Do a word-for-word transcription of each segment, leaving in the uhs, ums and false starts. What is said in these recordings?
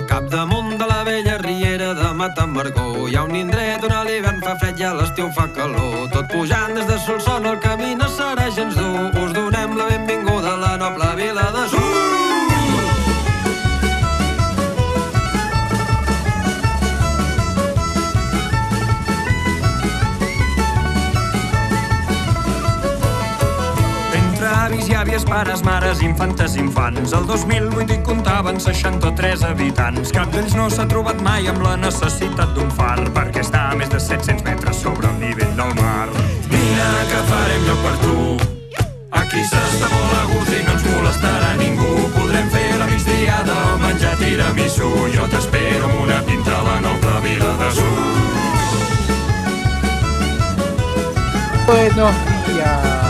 capdamunt de la vella riera de Matamargó hi ha un indret on a l'hivern fa fred i a l'estiu fa calor. Tot pujant des de Solsona el camí no serà gens dur. Us donem la benvinguda a la noble vila de Sur. Avis i àvies, pares, mares, infantes, infants. El dos mil vuit hi comptaven seixanta-tres habitants. Cap d'ells no s'ha trobat mai amb la necessitat d'un far, perquè està a més de set-cents metres sobre el nivell del mar. Vine que farem lloc per tu. Aquí s'està molt a gust i no ens molestarà ningú. Podrem fer la migdiada o menjar tiramisú. Jo t'espero amb una pinta a la noble vila de Sur. Buenos días.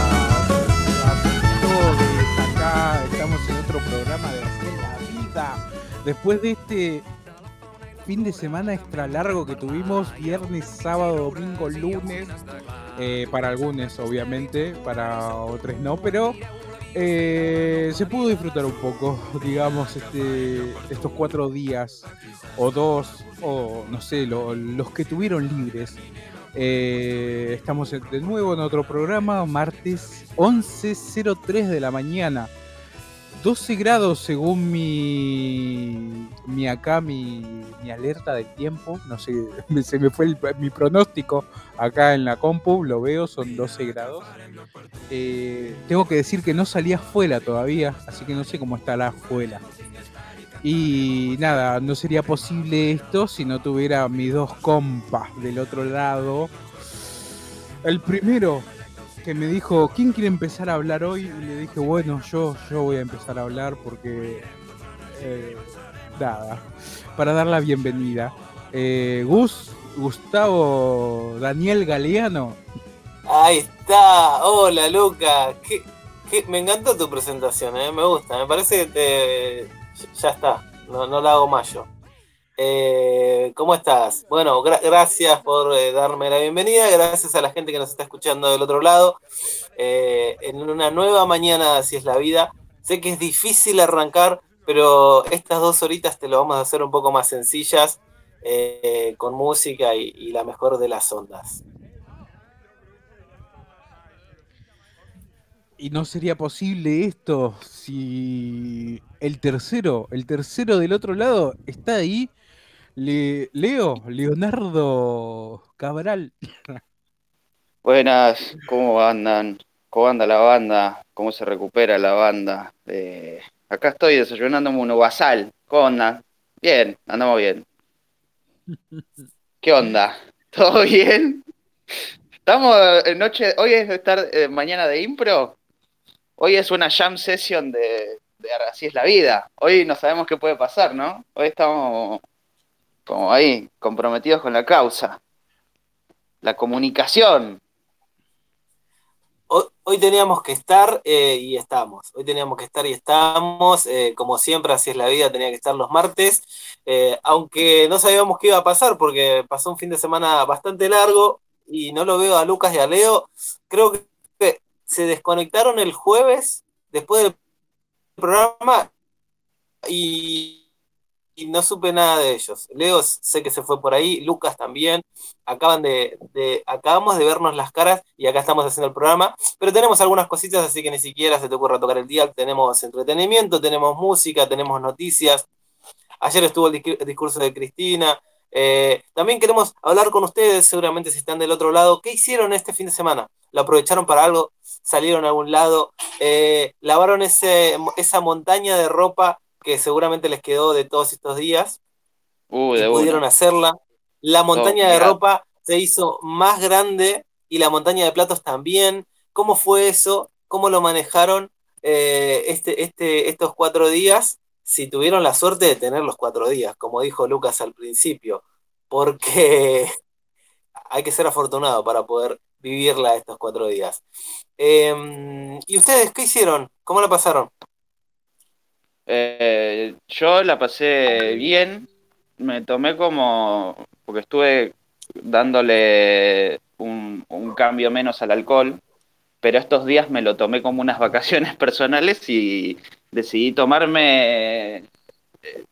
Estamos en otro programa de Así es la Vida. Después de este fin de semana extra largo que tuvimos, viernes, sábado, domingo, lunes, eh, para algunos obviamente, para otros no, pero eh, se pudo disfrutar un poco, digamos, este, estos cuatro días, o dos, o no sé, lo, los que tuvieron libres. Eh, estamos de nuevo en otro programa, martes once cero tres de la mañana. doce grados según mi, mi acá, mi, mi alerta del tiempo. No sé, se me fue el, mi pronóstico acá en la compu, lo veo, son doce grados. Eh, tengo que decir que no salí afuera todavía, así que no sé cómo estará afuera. Y nada, no sería posible esto si no tuviera mis dos compas del otro lado. El primero que me dijo, ¿quién quiere empezar a hablar hoy? Y le dije, bueno, yo, yo voy a empezar a hablar porque... Eh, nada, para dar la bienvenida. Eh, Gus, Gustavo Daniel Galeano. Ahí está, hola Luca. ¿Qué, qué? Me encantó tu presentación, ¿eh? Me gusta, me parece que te... ya está, no, no la hago más yo. Eh, ¿Cómo estás? Bueno, gra- gracias por eh, darme la bienvenida, gracias a la gente que nos está escuchando del otro lado. Eh, en una nueva mañana, Así es la Vida. Sé que es difícil arrancar, pero estas dos horitas te lo vamos a hacer un poco más sencillas, eh, con música y, y la mejor de las ondas. Y no sería posible esto si el tercero, el tercero del otro lado está ahí. Le, Leo, Leonardo Cabral. Buenas, ¿cómo andan? ¿Cómo anda la banda? ¿Cómo se recupera la banda? Eh, acá estoy desayunándome un basal. ¿Cómo andan? Bien, andamos bien. ¿Qué onda? ¿Todo bien? Estamos en noche, hoy es estar eh, mañana de impro. Hoy es una jam session de, de Así es la Vida. Hoy no sabemos qué puede pasar, ¿no? Hoy estamos como ahí, comprometidos con la causa. La comunicación. Hoy, hoy teníamos que estar eh, y estamos. Hoy teníamos que estar y estamos. Eh, como siempre, Así es la Vida, tenía que estar los martes. Eh, aunque no sabíamos qué iba a pasar porque pasó un fin de semana bastante largo y no lo veo a Lucas y a Leo. Creo que se desconectaron el jueves después del programa y, y no supe nada de ellos. Leo sé que se fue por ahí, Lucas también. Acaban de, de, acabamos de vernos las caras y acá estamos haciendo el programa, pero tenemos algunas cositas, así que ni siquiera se te ocurra tocar el dial. Tenemos entretenimiento, tenemos música, tenemos noticias. Ayer estuvo el discurso de Cristina. Eh, también queremos hablar con ustedes, seguramente si están del otro lado. ¿Qué hicieron este fin de semana? ¿Lo aprovecharon para algo? ¿Salieron a algún lado? Eh, ¿Lavaron ese, esa montaña de ropa que seguramente les quedó de todos estos días? Uh, y de pudieron una. hacerla. La montaña Oh, de ropa se hizo más grande y la montaña de platos también. ¿Cómo fue eso? ¿Cómo lo manejaron eh, este, este, estos cuatro días? Si tuvieron la suerte de tener los cuatro días, como dijo Lucas al principio, porque hay que ser afortunado para poder vivirla estos cuatro días. Eh, ¿Y ustedes qué hicieron? ¿Cómo la pasaron? Eh, yo la pasé bien, me tomé como, porque estuve dándole un, un cambio menos al alcohol, pero estos días me lo tomé como unas vacaciones personales y decidí tomarme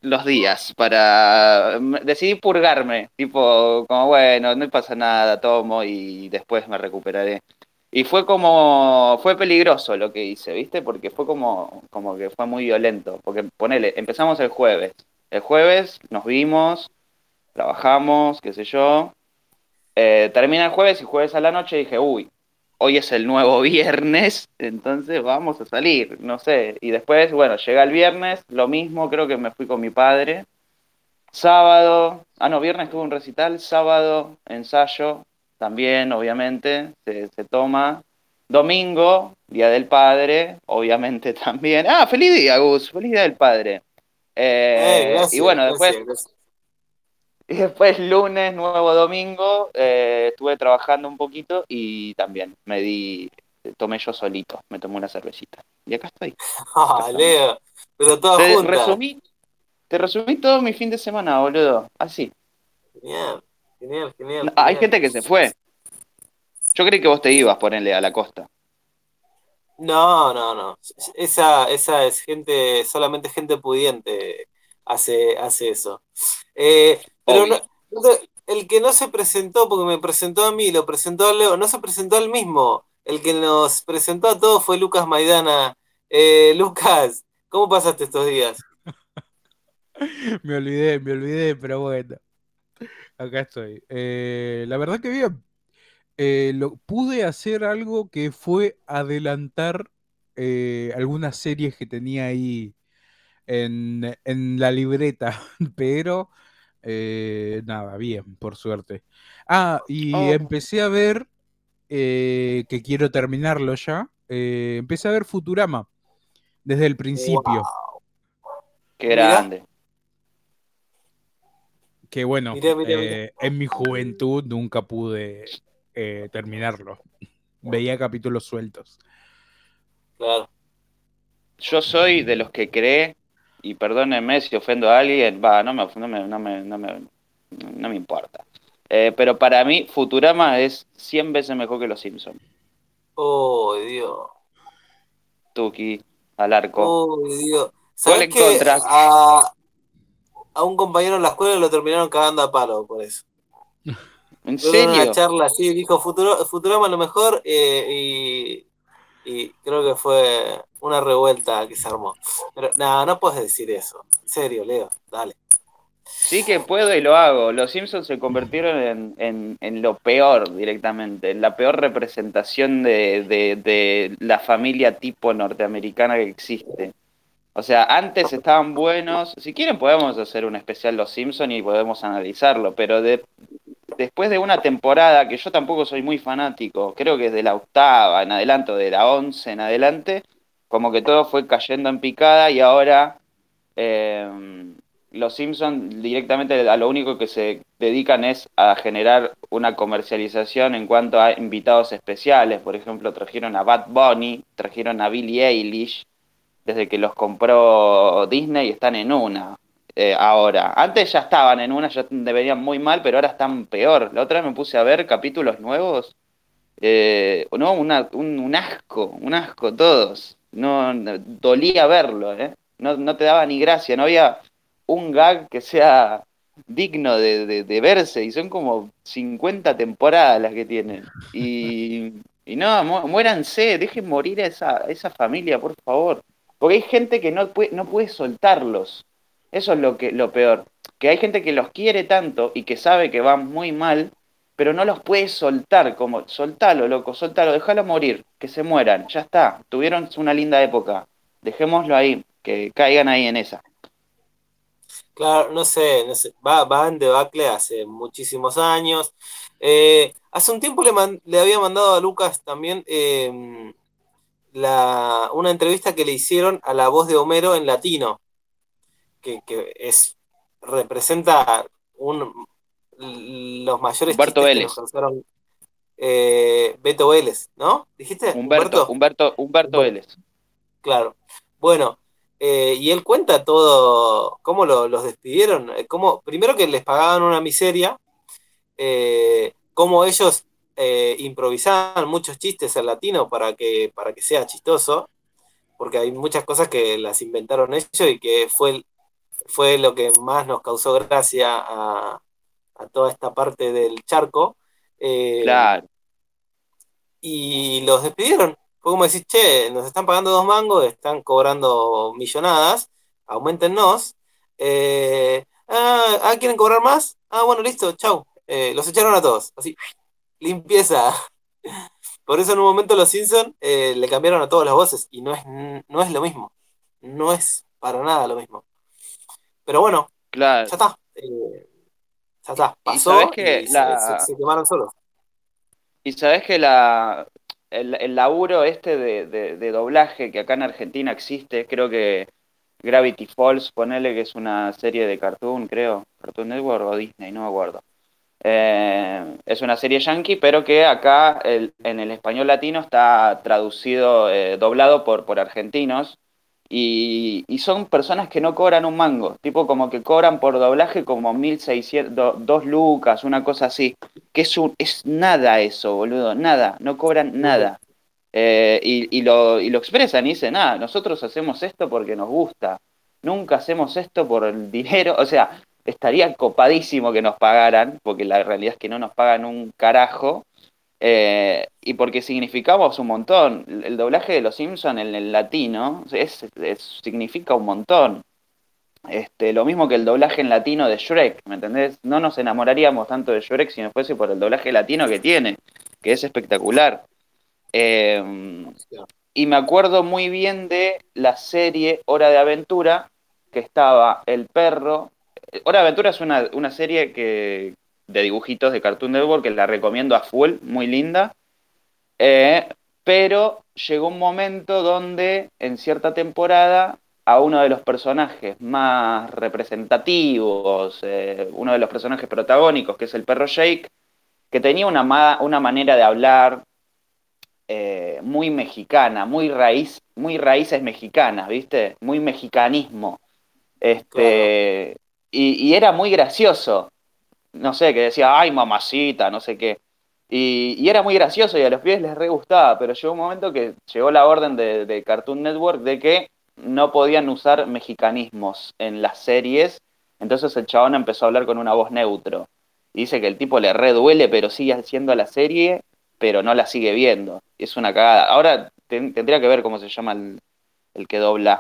los días para... Decidí purgarme, tipo, como bueno, no pasa nada, tomo y después me recuperaré. Y fue como, fue peligroso lo que hice, ¿viste? Porque fue como, como que fue muy violento. Porque ponele, empezamos el jueves. El jueves nos vimos, trabajamos, qué sé yo. Eh, termina el jueves y jueves a la noche dije, uy, hoy es el nuevo viernes, entonces vamos a salir, no sé. Y después, bueno, llega el viernes, lo mismo, creo que me fui con mi padre. Sábado, ah no, viernes tuve un recital, sábado, ensayo, también, obviamente, se, se toma. Domingo, Día del Padre, obviamente también. Ah, feliz día, Gus, feliz Día del Padre. Eh, Eh, y gracias, bueno, después gracias, gracias. y después lunes, nuevo domingo, eh, estuve trabajando un poquito y también me di, tomé yo solito, me tomé una cervecita. Y acá estoy, acá Ah, estamos. Leo, pero todas Te juntas. resumí, te resumí todo mi fin de semana, boludo. Así. Genial, genial, genial, No, hay genial. gente que se fue. Yo creí que vos te ibas, ponerle a la costa. No, no, no. Esa, esa es gente, solamente gente pudiente hace, hace eso. Eh, pero no, Obvio. no te- el que no se presentó, porque me presentó a mí, lo presentó a Leo, no se presentó al mismo. El que nos presentó a todos fue Lucas Maidana. Eh, Lucas, ¿cómo pasaste estos días? Me olvidé, me olvidé, pero bueno, acá estoy. Eh, la verdad que bien. Eh, lo, pude hacer algo que fue adelantar eh, algunas series que tenía ahí en, en la libreta, pero eh, nada, bien, por suerte. Ah, y Oh, empecé a ver, eh, que quiero terminarlo ya, eh, empecé a ver Futurama desde el principio, Wow. qué Mirá, grande. que bueno, mirá, mirá, mirá. eh, en mi juventud nunca pude eh, terminarlo. Veía capítulos sueltos. Claro. Yo soy de los que cree, y perdónenme si ofendo a alguien, va, no me, no me, no me, no me, no me importa. Eh, pero para mí, Futurama es cien veces mejor que Los Simpsons. Oh, Dios. Tuki, al arco. Oh, Dios. Gol ¿Sabés en que contra. a, a un compañero en la escuela lo terminaron cagando a palo por eso? ¿En Creo que en una serio? charla así dijo Futuro, Futurama lo mejor eh, y, y creo que fue una revuelta que se armó. Pero nada, no puedes decir eso. En serio, Leo, dale. Sí que puedo y lo hago. Los Simpsons se convirtieron en, en, en lo peor directamente, en la peor representación de, de, de la familia tipo norteamericana que existe. O sea, antes estaban buenos. Si quieren podemos hacer un especial Los Simpsons y podemos analizarlo, pero de, después de una temporada que yo tampoco soy muy fanático, creo que es de la octava en adelante o de la once en adelante, como que todo fue cayendo en picada y ahora eh, los Simpsons directamente a lo único que se dedican es a generar una comercialización en cuanto a invitados especiales. Por ejemplo, trajeron a Bad Bunny, trajeron a Billie Eilish, desde que los compró Disney están en una. Eh, ahora, antes ya estaban en una, ya deberían muy mal, pero ahora están peor. La otra vez me puse a ver capítulos nuevos. Eh, no, una, un, un asco, un asco todos. No, no- dolía verlo, ¿eh? No, no te daba ni gracia, no había un gag que sea digno de, de, de verse, y son como cincuenta temporadas las que tienen. Y, y no, mu- muéranse, dejen morir a esa, a esa familia, por favor. Porque hay gente que no puede, no puede soltarlos. Eso es lo que, lo peor. Que hay gente que los quiere tanto y que sabe que van muy mal, pero no los puedes soltar, como, soltalo, loco, soltalo, déjalo morir, que se mueran, ya está, tuvieron una linda época, dejémoslo ahí, que caigan ahí en esa. Claro, no sé, no sé. Va, va en debacle hace muchísimos años. Eh, hace un tiempo le, man- le había mandado a Lucas también eh, la, una entrevista que le hicieron a la voz de Homero en latino, que, que es, representa un, los mayores Humberto chistes que nos Vélez, causaron eh, Beto Vélez, ¿no? ¿Dijiste? Humberto, ¿Humberto? Humberto, Humberto Humberto, Vélez. claro. Bueno, eh, y él cuenta todo, cómo lo- los despidieron, eh, cómo, primero que les pagaban una miseria, eh, cómo ellos eh, improvisaban muchos chistes en latino para que, para que sea chistoso, porque hay muchas cosas que las inventaron ellos y que fue fue lo que más nos causó gracia a, a toda esta parte del charco. Eh, Claro. y los despidieron. Fue como decir, che, nos están pagando dos mangos, están cobrando millonadas, aumentennos. Eh, ah, ah, ¿quieren cobrar más? Ah, bueno, listo, chau. Eh, los echaron a todos, así, limpieza. Por eso en un momento los Simpsons eh, le cambiaron a todas las voces y no es, no es lo mismo. No es para nada lo mismo. Pero bueno, Claro. ya está. Eh, ya está. Y sabes Pasó que y se, se- la, se quemaron solos. y sabes que la, el, el laburo este de, de, de doblaje que acá en Argentina existe, creo que Gravity Falls, ponele que es una serie de Cartoon, creo, Cartoon Network o Disney, no me acuerdo. Eh, es una serie yankee, pero que acá el- en el español latino está traducido, eh, doblado por, por argentinos, y, y son personas que no cobran un mango, tipo como que cobran por doblaje como mil seiscientos, do- dos lucas, una cosa así, que es, un, es nada eso, boludo, nada, no cobran nada. Eh, y, y lo, y lo expresan y dicen, ah, nosotros hacemos esto porque nos gusta, nunca hacemos esto por el dinero, o sea, estaría copadísimo que nos pagaran, porque la realidad es que no nos pagan un carajo, eh, y porque significamos un montón. El, el doblaje de Los Simpsons en el latino es, es- significa un montón. Este, lo mismo que el doblaje en latino de Shrek, ¿me entendés? No nos enamoraríamos tanto de Shrek si no fuese por el doblaje latino que tiene, que es espectacular. Eh, y me acuerdo muy bien de la serie Hora de Aventura, que estaba el perro. Hora de Aventura es una, una serie que, de dibujitos de Cartoon Network que la recomiendo a full, muy linda. Eh, pero llegó un momento donde en cierta temporada a uno de los personajes más representativos, eh, uno de los personajes protagónicos, que es el perro Jake, que tenía una, ma- una manera de hablar eh, muy mexicana, muy raíz, muy raíces mexicanas, ¿viste? Muy mexicanismo. Claro. Este, y, y era muy gracioso. No sé, que decía, ay, mamacita, no sé qué. Y, y era muy gracioso y a los pibes les re gustaba, pero llegó un momento que llegó la orden de, de Cartoon Network de que no podían usar mexicanismos en las series, entonces el chabón empezó a hablar con una voz neutro. Y dice que el tipo le re duele, pero sigue haciendo la serie, pero no la sigue viendo. Es una cagada. Ahora ten- tendría que ver cómo se llama el, el que dobla.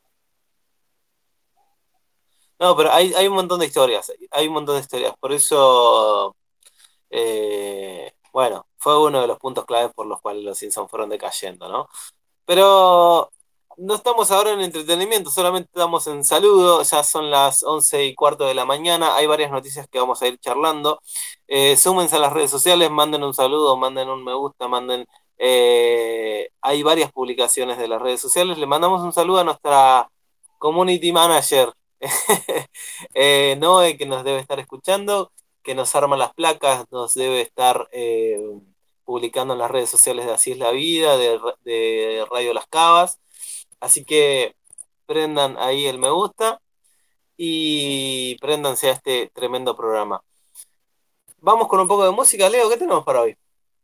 No, pero hay, hay un montón de historias. Hay un montón de historias. Por eso, eh, bueno, fue uno de los puntos claves por los cuales los Simpsons fueron decayendo, ¿no? Pero no estamos ahora en entretenimiento, solamente estamos en saludo, ya son las once y cuarto de la mañana, hay varias noticias que vamos a ir charlando. Eh, súmense a las redes sociales, manden un saludo, manden un me gusta, manden... eh, hay varias publicaciones de las redes sociales, le mandamos un saludo a nuestra community manager, eh, Noé, que nos debe estar escuchando, que nos arma las placas, nos debe estar... eh, publicando en las redes sociales de Así es la Vida, de, de Radio Las Cavas. Así que prendan ahí el me gusta y préndanse a este tremendo programa. Vamos con un poco de música, Leo, ¿qué tenemos para hoy?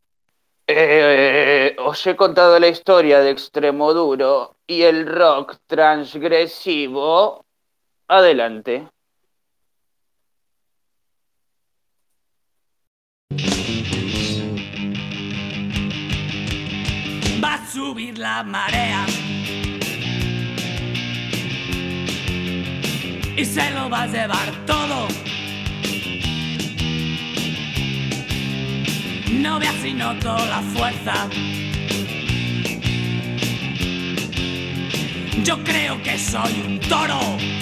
Eh, os he contado la historia de Extremoduro y el rock transgresivo. Adelante. Va a subir la marea y se lo va a llevar todo. No veas si noto la fuerza. Yo creo que soy un toro.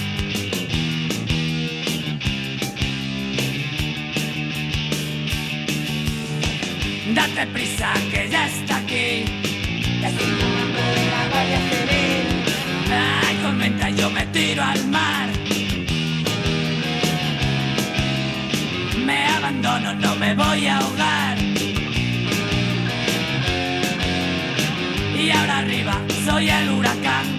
Date prisa que ya está aquí. Es el comando de la Guardia Civil. Ay, tormenta, yo me tiro al mar. Me abandono, no me voy a ahogar. Y ahora arriba soy el huracán.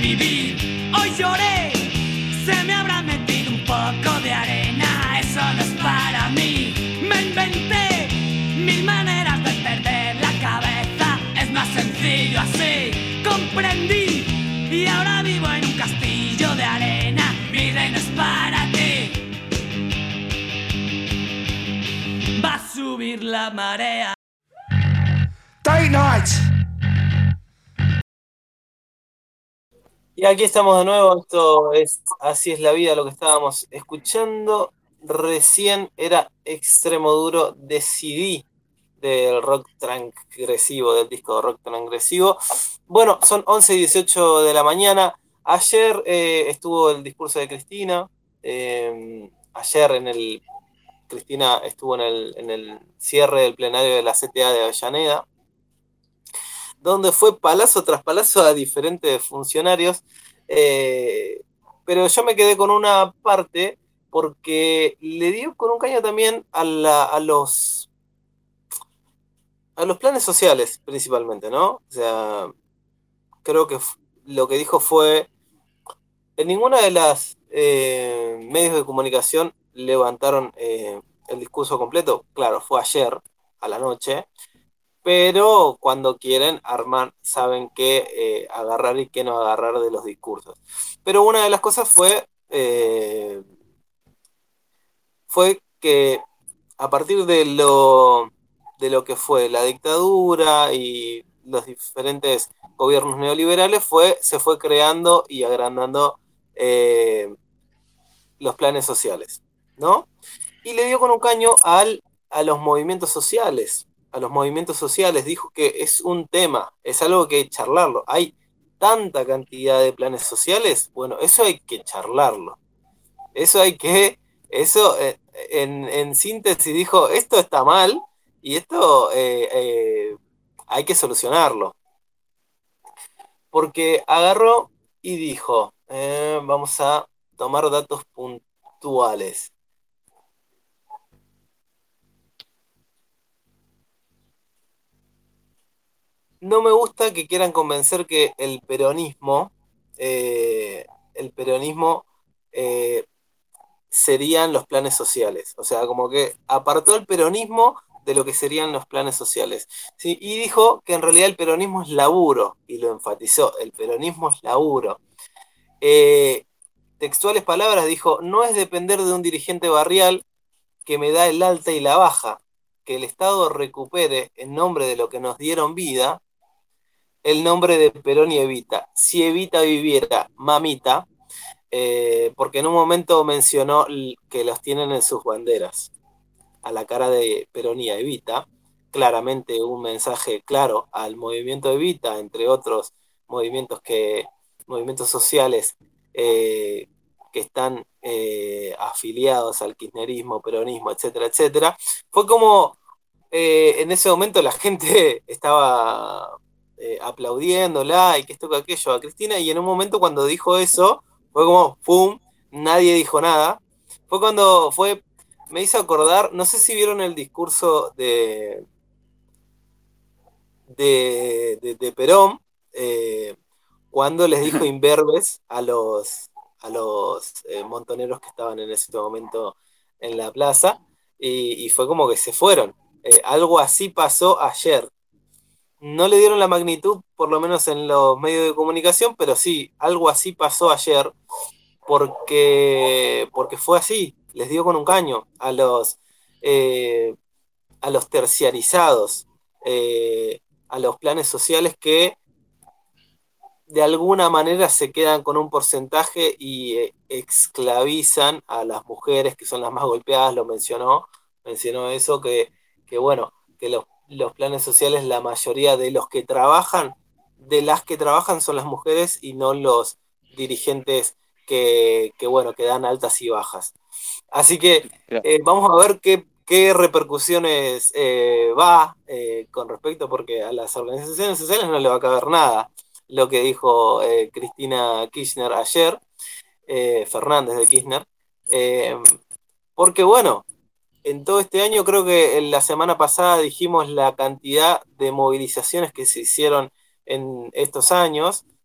vivir. Hoy lloré, se me habrá metido un poco de arena, eso no es para mí. Me inventé mil maneras de perder la cabeza, es más sencillo así. Comprendí y ahora vivo en un castillo de arena, mi reino es para ti. Va a subir la marea. Date Night. Y aquí estamos de nuevo, esto es Así es la vida, lo que estábamos escuchando recién era Extremo Duro de C D del rock transgresivo, del disco de rock transgresivo. Bueno, son once y dieciocho de la mañana. Ayer eh, estuvo el discurso de Cristina, eh, ayer en el Cristina estuvo en el, en el cierre del plenario de la C T A de Avellaneda, donde fue palazo tras palazo a diferentes funcionarios, eh, pero yo me quedé con una parte porque le dio con un caño también a, la, a los a los planes sociales principalmente, ¿no? O sea, creo que lo que dijo fue, en ninguna de las eh, medios de comunicación levantaron eh, el discurso completo, claro, fue ayer a la noche, pero cuando quieren armar, saben qué eh, agarrar y qué no agarrar de los discursos. Pero una de las cosas fue, eh, fue que a partir de lo, de lo que fue la dictadura y los diferentes gobiernos neoliberales, fue, se fue creando y agrandando eh, los planes sociales, ¿no? Y le dio con un caño al, a los movimientos sociales. a los movimientos sociales, dijo que es un tema, es algo que hay que charlarlo. Hay tanta cantidad de planes sociales, bueno, eso hay que charlarlo. Eso hay que, eso eh, en, en síntesis dijo, esto está mal y esto eh, eh, hay que solucionarlo. Porque agarró y dijo, eh, vamos a tomar datos puntuales. No me gusta que quieran convencer que el peronismo, eh, el peronismo eh, serían los planes sociales. O sea, como que apartó el peronismo de lo que serían los planes sociales. ¿Sí? Y dijo que en realidad el peronismo es laburo, y lo enfatizó, el peronismo es laburo. Eh, textuales palabras, dijo, no es depender de un dirigente barrial que me da el alta y la baja, que el Estado recupere en nombre de lo que nos dieron vida, el nombre de Perón y Evita. Si Evita viviera, mamita, eh, porque en un momento mencionó que los tienen en sus banderas, a la cara de Perón y Evita, claramente un mensaje claro al movimiento Evita, entre otros movimientos que movimientos sociales eh, que están eh, afiliados al kirchnerismo, peronismo, etcétera, etcétera. Fue como eh, en ese momento la gente estaba Eh, aplaudiéndola y que esto que aquello a Cristina, y en un momento cuando dijo eso, fue como ¡pum! Nadie dijo nada. Fue cuando fue, me hizo acordar, no sé si vieron el discurso de de, de, de Perón, eh, cuando les dijo imberbes a los a los eh, montoneros que estaban en ese momento en la plaza, y, y fue como que se fueron. Eh, algo así pasó ayer. No le dieron la magnitud, por lo menos en los medios de comunicación, pero sí, algo así pasó ayer, porque, porque fue así, les dio con un caño a los, eh, a los terciarizados, eh, a los planes sociales que de alguna manera se quedan con un porcentaje y eh, esclavizan a las mujeres, que son las más golpeadas, lo mencionó, mencionó eso, que, que bueno, que los los planes sociales, la mayoría de los que trabajan, de las que trabajan son las mujeres y no los dirigentes que, que bueno, que dan altas y bajas. Así que eh, vamos a ver qué, qué repercusiones eh, va eh, con respecto, porque a las organizaciones sociales no le va a caber nada lo que dijo eh, Cristina Kirchner ayer, eh, Fernández de Kirchner, eh, porque bueno, en todo este año, creo que en la semana pasada dijimos la cantidad de movilizaciones que se hicieron en estos años,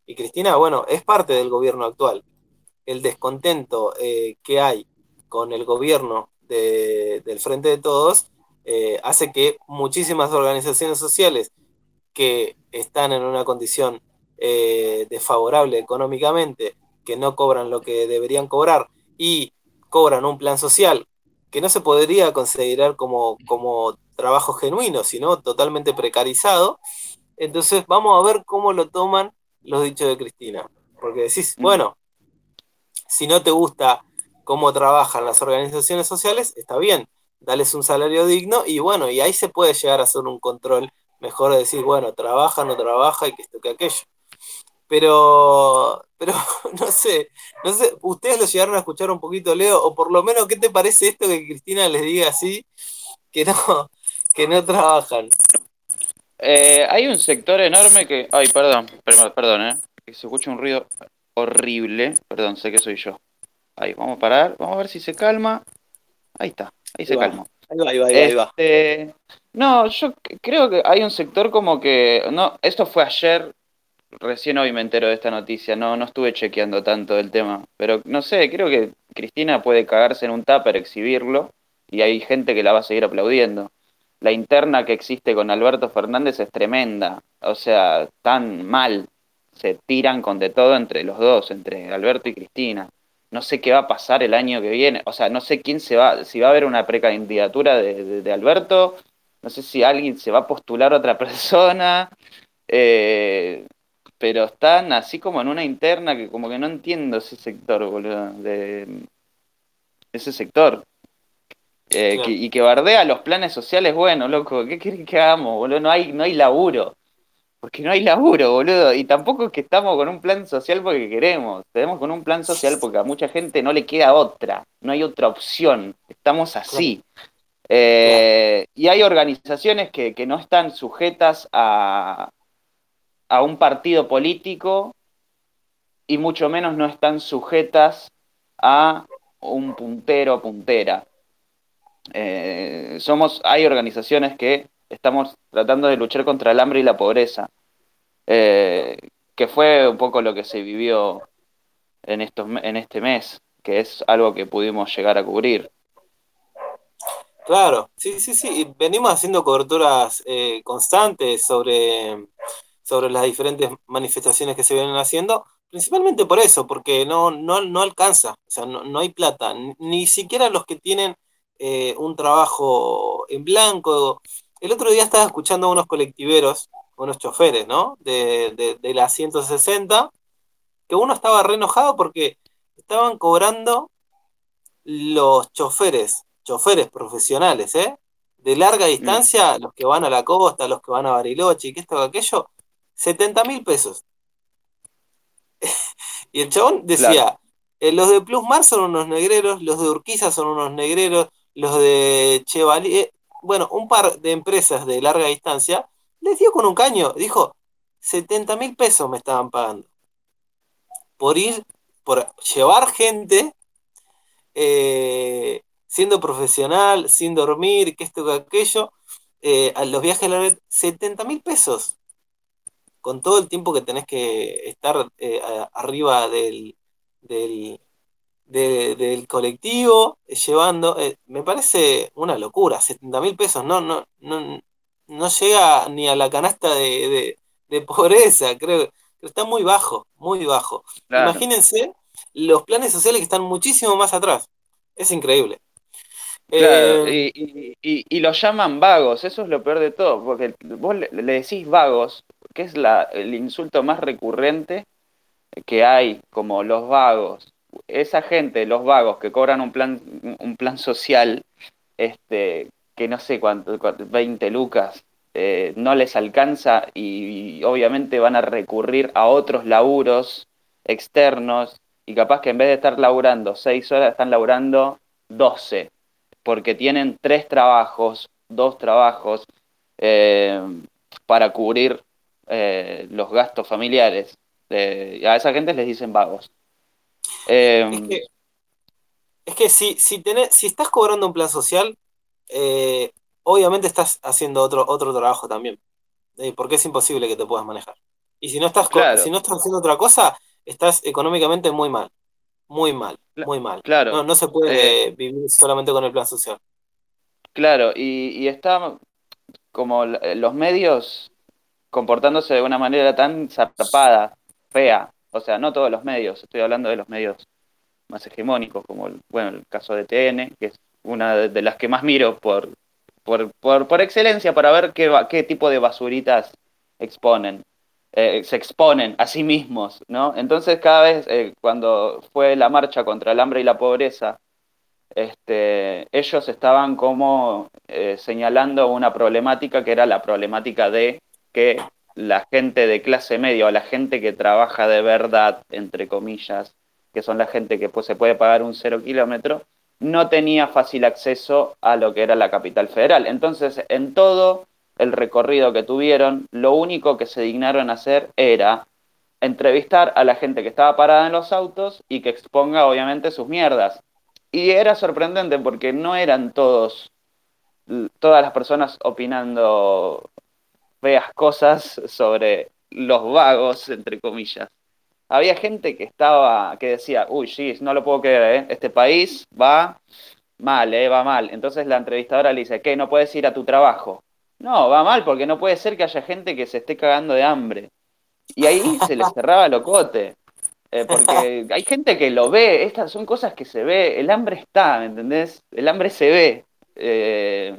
Y Cristina, bueno, es parte del gobierno actual. El descontento eh, que hay con el gobierno de, del Frente de Todos eh, hace que muchísimas organizaciones sociales que están en una condición eh, desfavorable económicamente, que no cobran lo que deberían cobrar y cobran un plan social que no se podría considerar como, como trabajo genuino, sino totalmente precarizado. Entonces vamos a ver cómo lo toman los dichos de Cristina. Porque decís, Mm. bueno, si no te gusta cómo trabajan las organizaciones sociales, está bien, dales un salario digno y bueno, y ahí se puede llegar a hacer un control mejor de decir, bueno, trabaja, no trabaja y que esto, que aquello. Pero, pero no sé, no sé, ustedes lo llegaron a escuchar un poquito, Leo, o por lo menos, ¿qué te parece esto que Cristina les diga así, que no, que no trabajan? Eh, hay un sector enorme que... Ay, perdón, perdón, perdón, ¿eh? Que se escucha un ruido horrible. Perdón, sé que soy yo. Ahí, vamos a parar, vamos a ver si se calma. Ahí está, ahí Ahí se va, calmó. ahí va, ahí va, ahí va, ahí va. Este, no, yo c- creo que hay un sector como que, no, esto fue ayer, recién hoy me entero de esta noticia, no, no estuve chequeando tanto el tema, pero no sé, creo que Cristina puede cagarse en un tupper, exhibirlo, y hay gente que la va a seguir aplaudiendo. La interna que existe con Alberto Fernández es tremenda, o sea, tan mal, se tiran con de todo entre los dos, entre Alberto y Cristina. No sé qué va a pasar el año que viene, o sea, no sé quién se va, si va a haber una precandidatura de, de, de Alberto, no sé si alguien se va a postular a otra persona, eh, pero están así como en una interna que como que no entiendo ese sector, boludo, de ese sector. Eh, que- Claro, y que bardea los planes sociales, bueno, loco, ¿qué querés que hagamos, boludo? No hay, no hay laburo, porque no hay laburo, boludo, y tampoco es que estamos con un plan social porque queremos, tenemos con un plan social porque a mucha gente no le queda otra, no hay otra opción, estamos claro, así. claro, Eh, y hay organizaciones que, que no están sujetas a, a un partido político y mucho menos no están sujetas a un puntero o puntera. Eh, somos, hay organizaciones que estamos tratando de luchar contra el hambre y la pobreza, eh, que fue un poco lo que se vivió en, estos, en este mes, que es algo que pudimos llegar a cubrir. claro. Sí, sí, sí. Y venimos haciendo coberturas eh, constantes sobre, sobre las diferentes manifestaciones que se vienen haciendo, principalmente por eso, porque no, no, no alcanza, o sea, no, no hay plata, ni, ni siquiera los que tienen eh, un trabajo en blanco. El otro día estaba escuchando a unos colectiveros, unos choferes, ¿no? De, de, de la ciento sesenta, que uno estaba re enojado porque estaban cobrando los choferes, choferes profesionales, ¿eh? De larga Mm, distancia, los que van a la costa, los que van a Bariloche y que esto o aquello, setenta mil pesos. Y el chabón claro, decía, eh, los de Plusmar son unos negreros, los de Urquiza son unos negreros, los de Chevalier, bueno, un par de empresas de larga distancia, les dio con un caño, dijo, setenta mil pesos me estaban pagando por ir, por llevar gente eh, siendo profesional, sin dormir, que esto, que aquello, eh, a los viajes largos, setenta mil pesos, con todo el tiempo que tenés que estar eh, a- arriba del, del, de- del colectivo, eh, llevando, eh, me parece una locura, setenta mil pesos, no, no, no, no llega ni a la canasta de, de- de pobreza, creo, que está muy bajo, muy bajo. claro, Imagínense los planes sociales que están muchísimo más atrás, es increíble. claro. Eh, Y, y, y, y los llaman vagos, eso es lo peor de todo, porque vos le, le decís vagos, que es la, el insulto más recurrente que hay, como los vagos. Esa gente, los vagos que cobran un plan, un plan social, este, que no sé cuánto, cuánto, veinte lucas, eh, no les alcanza y, y obviamente van a recurrir a otros laburos externos y capaz que en vez de estar laburando seis horas, están laburando doce porque tienen tres trabajos, dos trabajos eh, para cubrir eh, los gastos familiares. Eh, a esa gente les dicen vagos. es Eh, que, es que si, si, tenés, si estás cobrando un plan social, eh, obviamente estás haciendo otro, otro trabajo también, eh, porque es imposible que te puedas manejar. Y si no estás, co- si Claro, no estás haciendo otra cosa, estás económicamente muy mal, muy mal, cla- muy mal. No, claro, no se eh, puede vivir solamente con el plan social. claro, y, y está como l- los medios comportándose de una manera tan zarpada, fea. O sea, no todos los medios, estoy hablando de los medios más hegemónicos, como el, bueno, el caso de T N, que es una de, de las que más miro por, por, por, por excelencia, para ver qué, va- qué tipo de basuritas exponen, eh, se exponen a sí mismos, ¿no? Entonces cada vez, eh, cuando fue la marcha contra el hambre y la pobreza, este, ellos estaban como eh, señalando una problemática que era la problemática de que la gente de clase media o la gente que trabaja de verdad, entre comillas, que son la gente que pues, se puede pagar un cero kilómetro, no tenía fácil acceso a lo que era la capital federal. Entonces, en todo el recorrido que tuvieron, lo único que se dignaron a hacer era entrevistar a la gente que estaba parada en los autos y que exponga obviamente sus mierdas. Y era sorprendente porque no eran todos, todas las personas opinando feas cosas sobre los vagos, entre comillas. Había gente que estaba, que decía, uy, sí, no lo puedo creer, ¿eh? Este país va mal, ¿eh? Va mal. Entonces la entrevistadora le dice, ¿qué? ¿No puedes ir a tu trabajo? No, va mal porque no puede ser que haya gente que se esté cagando de hambre. Y ahí se les cerraba el ocote. Eh, porque hay gente que lo ve, estas son cosas que se ve, el hambre está, ¿me entendés? El hambre se ve. Eh,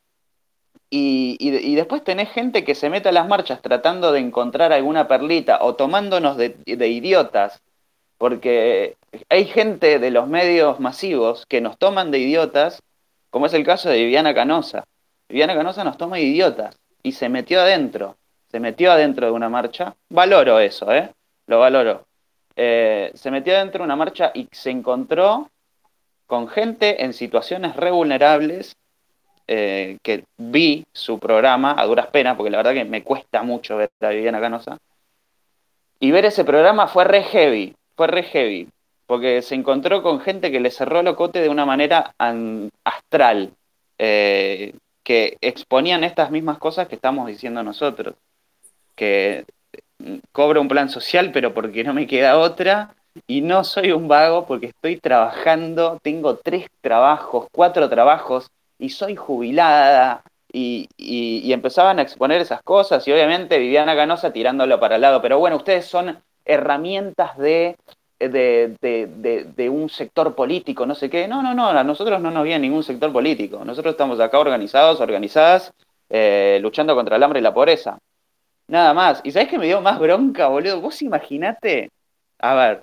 y, y, y después tenés gente que se mete a las marchas tratando de encontrar alguna perlita o tomándonos de, de idiotas, porque hay gente de los medios masivos que nos toman de idiotas, como es el caso de Viviana Canosa. Viviana Canosa nos toma de idiotas y se metió adentro, se metió adentro de una marcha. Valoro eso, ¿eh? Lo valoro. Eh, se metió adentro de una marcha y se encontró con gente en situaciones re vulnerables, eh, que vi su programa a duras penas, porque la verdad que me cuesta mucho ver a Viviana Canosa, y ver ese programa fue re heavy, fue re heavy, porque se encontró con gente que le cerró el ocote de una manera an- astral, eh, que exponían estas mismas cosas que estamos diciendo nosotros, que mm, cobro un plan social, pero porque no me queda otra, y no soy un vago porque estoy trabajando, tengo tres trabajos, cuatro trabajos, y soy jubilada, y, y, y empezaban a exponer esas cosas, y obviamente Viviana Canosa tirándolo para el lado, pero bueno, ustedes son herramientas de, de, de, de, de un sector político, no sé qué. No, no, no, a nosotros no nos viene ningún sector político, nosotros estamos acá organizados, organizadas, eh, luchando contra el hambre y la pobreza. Nada más. ¿Y sabés qué me dio más bronca, boludo? Vos imaginate, a ver,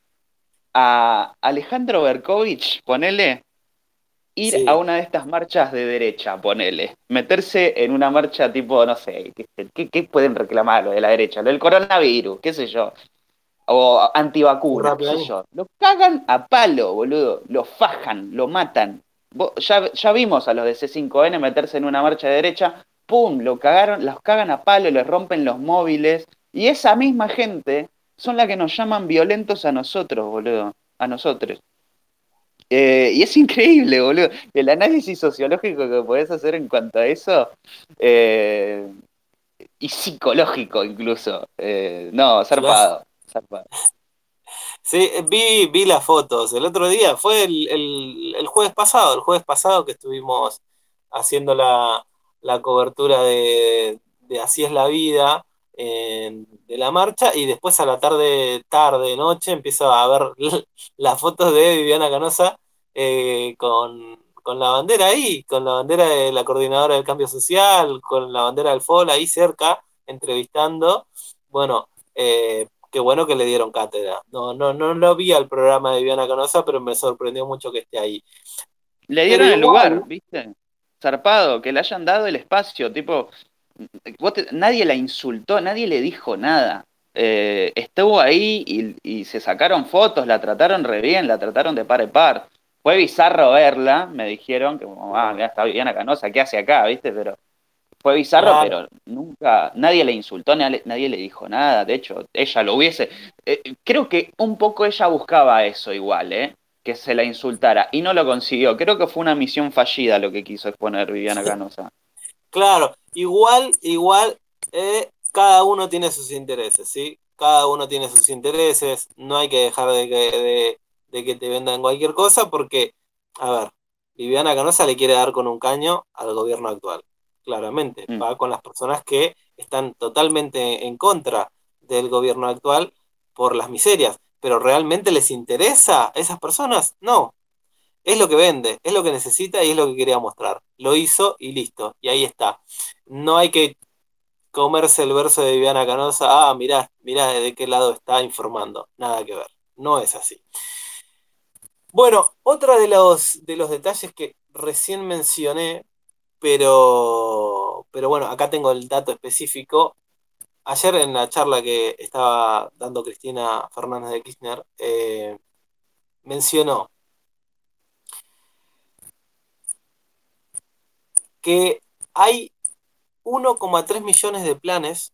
a Alejandro Berkovich, ponele, ir a Sí, una de estas marchas de derecha, ponele. Meterse en una marcha tipo, no sé, ¿qué, qué, qué pueden reclamar lo de la derecha? Lo del coronavirus, qué sé yo. O antivacuna, qué sé rápido. yo. Lo cagan a palo, boludo. Lo fajan, lo matan. Vos- ya, ya vimos a los de C cinco N meterse en una marcha de derecha, ¡pum! Lo cagaron, los cagan a palo, les rompen los móviles. Y esa misma gente son la que nos llaman violentos a nosotros, boludo. A nosotros. Eh, y es increíble, boludo. El análisis sociológico que podés hacer en cuanto a eso, eh, y psicológico incluso. Eh, no, Claro. zarpado, zarpado. Sí, vi, vi las fotos. El otro día, fue el, el- el jueves pasado, el jueves pasado que estuvimos haciendo la, la cobertura de, de Así es la vida, en- de la marcha, y después a la tarde, tarde, noche, empiezo a ver las fotos de Viviana Canosa, eh, con, con la bandera ahí, con la bandera de la coordinadora del cambio social, con la bandera del F O L ahí cerca, entrevistando. Bueno, eh, qué bueno que le dieron cátedra. No, no, no lo vi al programa de Viviana Canosa, pero me sorprendió mucho que esté ahí. Le Pero dieron el igual, lugar, ¿viste? Zarpado, que le hayan dado el espacio, tipo, vos te- nadie la insultó, nadie le dijo nada. Eh, estuvo ahí y, y se sacaron fotos, la trataron re bien, la trataron de par en par. Fue bizarro verla, me dijeron, que como, ah, mirá, está Viviana Canosa, ¿qué hace acá, viste? Pero fue bizarro, claro, pero nunca, nadie le insultó, nadie, nadie le dijo nada. De hecho, ella lo hubiese. Eh, creo que un poco ella buscaba eso igual, ¿eh? Que se la insultara. Y no lo consiguió. Creo que fue una misión fallida lo que quiso exponer Viviana Canosa. claro. Igual, igual, eh, cada uno tiene sus intereses, ¿sí? Cada uno tiene sus intereses, no hay que dejar de que, de, de que te vendan cualquier cosa porque, a ver, Viviana Canosa le quiere dar con un caño al gobierno actual, claramente, Mm. va con las personas que están totalmente en contra del gobierno actual por las miserias, pero ¿realmente les interesa a esas personas? No, es lo que vende, es lo que necesita y es lo que quería mostrar. Lo hizo y listo, y ahí está. No hay que comerse el verso de Viviana Canosa, ah, mirá, mirá de qué lado está informando. Nada que ver, no es así. Bueno, otro de los, de los detalles que recién mencioné, pero, pero bueno, acá tengo el dato específico. Ayer en la charla que estaba dando Cristina Fernández de Kirchner, eh, mencionó que hay uno coma tres millones de planes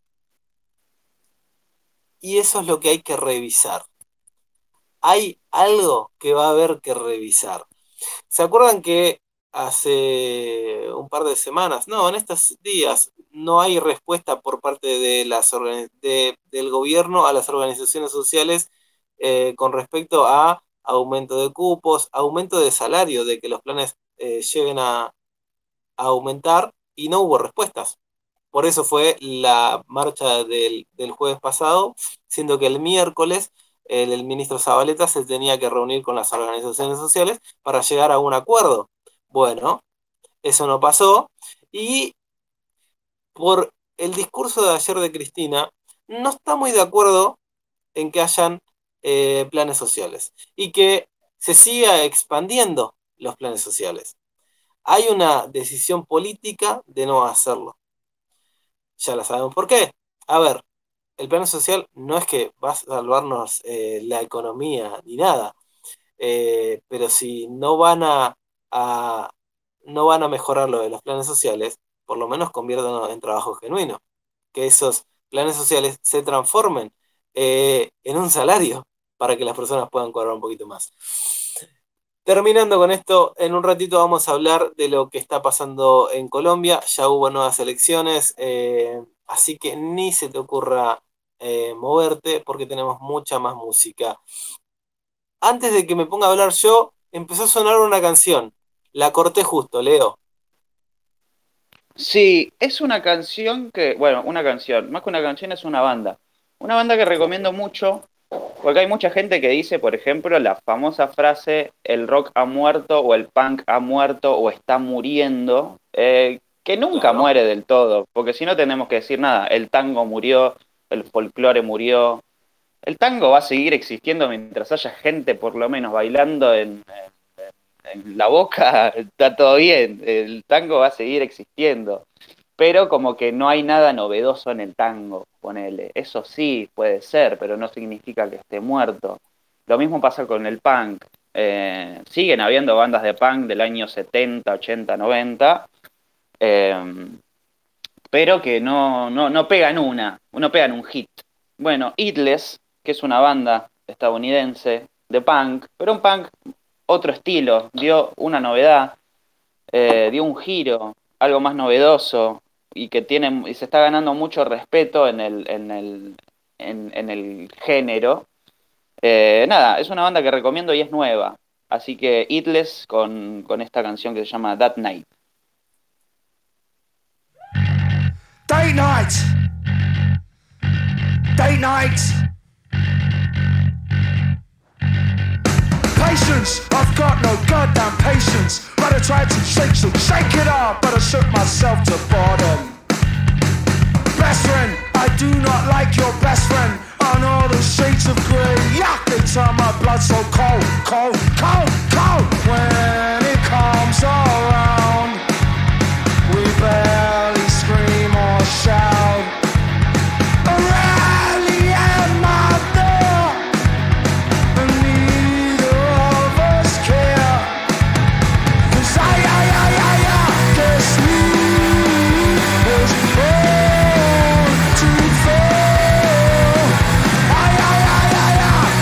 y eso es lo que hay que revisar. Hay algo que va a haber que revisar. ¿Se acuerdan que hace un par de semanas, no, en estos días, no hay respuesta por parte de las de, del gobierno a las organizaciones sociales eh, con respecto a aumento de cupos, aumento de salario, de que los planes eh, lleguen a, a aumentar y no hubo respuestas? Por eso fue la marcha del, del jueves pasado, siendo que el miércoles el, el ministro Zabaleta se tenía que reunir con las organizaciones sociales para llegar a un acuerdo. Bueno, eso no pasó y por el discurso de ayer de Cristina, no está muy de acuerdo en que hayan eh, planes sociales y que se siga expandiendo los planes sociales. Hay una decisión política de no hacerlo. Ya la sabemos por qué. A ver, el plan social no es que va a salvarnos eh, la economía ni nada, eh, pero si no van a, a- no van a mejorar lo de los planes sociales, por lo menos conviértanlo en trabajo genuino, que esos planes sociales se transformen eh, en un salario para que las personas puedan cobrar un poquito más. Terminando con esto, en un ratito vamos a hablar de lo que está pasando en Colombia. Ya hubo nuevas elecciones, eh, así que ni se te ocurra eh, moverte porque tenemos mucha más música. Antes de que me ponga a hablar yo, empezó a sonar una canción. La corté justo, Leo. Sí, es una canción que, bueno, una canción, más que una canción es una banda. Una banda que recomiendo mucho, porque hay mucha gente que dice, por ejemplo, la famosa frase, el rock ha muerto, o el punk ha muerto, o está muriendo, eh, que nunca Claro. muere del todo, porque si no tenemos que decir nada, el tango murió, el folclore murió, el tango va a seguir existiendo mientras haya gente por lo menos bailando en, en, en la Boca, está todo bien, el tango va a seguir existiendo, pero como que no hay nada novedoso en el tango, ponele, eso sí puede ser, pero no significa que esté muerto. Lo mismo pasa con el punk, eh, siguen habiendo bandas de punk del año setenta, ochenta, noventa, eh, pero que no, no, no pegan una, no pegan un hit. Bueno, Heedless, que es una banda estadounidense de punk, pero un punk otro estilo, dio una novedad, eh, dio un giro, algo más novedoso y que tiene y se está ganando mucho respeto en el, en el, en, en el género. Eh, nada, es una banda que recomiendo y es nueva. Así que Heedless con, con esta canción que se llama That Night. Date night. Date night. Patience, I've got no goddamn patience. But I tried to shake, so shake it up, but I shook myself to bottom. Best friend, I do not like your best friend. On all the shades of grey, yuck, they turn my blood so cold, cold, cold, cold. When it comes around, we barely scream or shout. I rarely am out there, and neither of us care. 'Cause I, I, I, I, I guess we was born to fall. I, I, I, I, I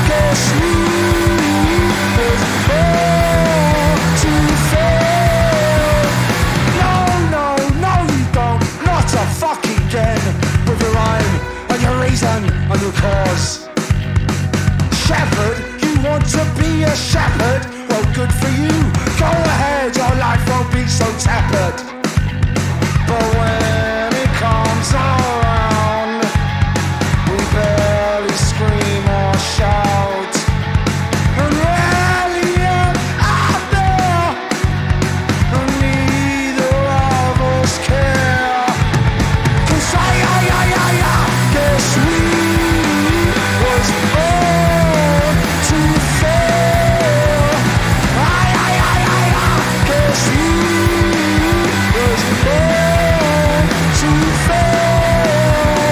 tepid. But when it comes around, we barely scream or shout. And rarely am out there, and neither of us care. 'Cause I, I, I, I, I guess we was born to fail. I, I, I, I, I guess we was born to fail.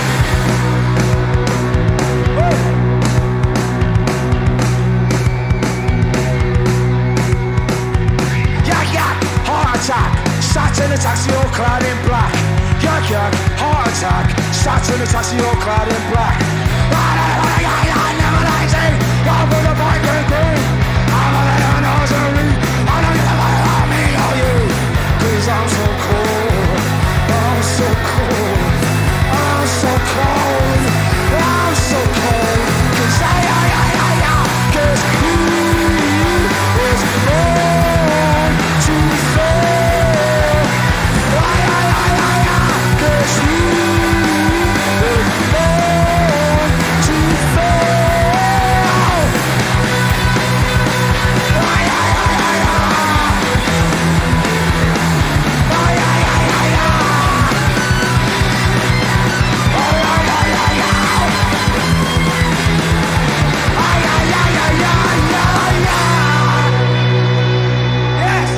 Yak yak, heart attack, sat in a taxi all clad in black. Yak yak, heart attack, sat in a taxi all clad in black. I never like say, I'm for the bike and green. I'm a little nursery, I don't give a fuck about me or you. 'Cause I'm so cold, I'm so cold, I'm so cold, I'm so cold. 'Cause I, I, I, I, I, 'cause he was born to fail. I, I, I, I, I, 'cause he was born to fail. I, I, I, I, I. I, I, I, I, I. I, I, I, I, I. Ay, ay, ay, ay, ay, ay, ay. Yes.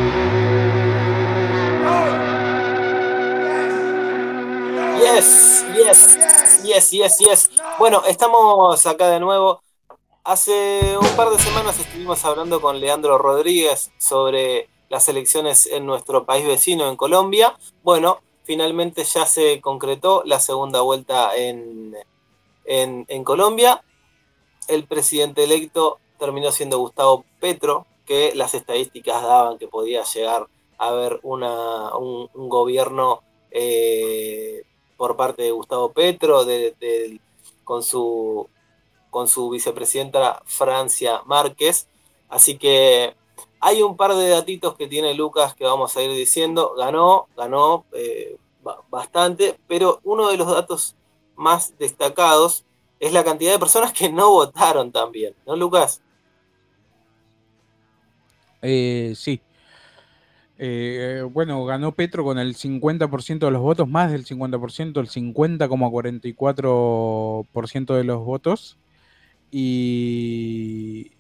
Oh. Yes, yes, yes, yes, yes. Bueno, estamos acá de nuevo. Hace un par de semanas estuvimos hablando con Leandro Rodríguez sobre las elecciones en nuestro país vecino, en Colombia. Bueno, finalmente ya se concretó la segunda vuelta en, en, en Colombia. El presidente electo terminó siendo Gustavo Petro, que las estadísticas daban que podía llegar a haber una, un, un gobierno eh, por parte de Gustavo Petro, de, de, con, su, con su vicepresidenta Francia Márquez. Así que hay un par de datitos que tiene Lucas que vamos a ir diciendo. Ganó, ganó eh, bastante, pero uno de los datos más destacados es la cantidad de personas que no votaron también, ¿no, Lucas? Eh, sí. Eh, bueno, ganó Petro con el cincuenta por ciento de los votos, más del cincuenta por ciento, el cincuenta coma cuarenta y cuatro por ciento de los votos. Y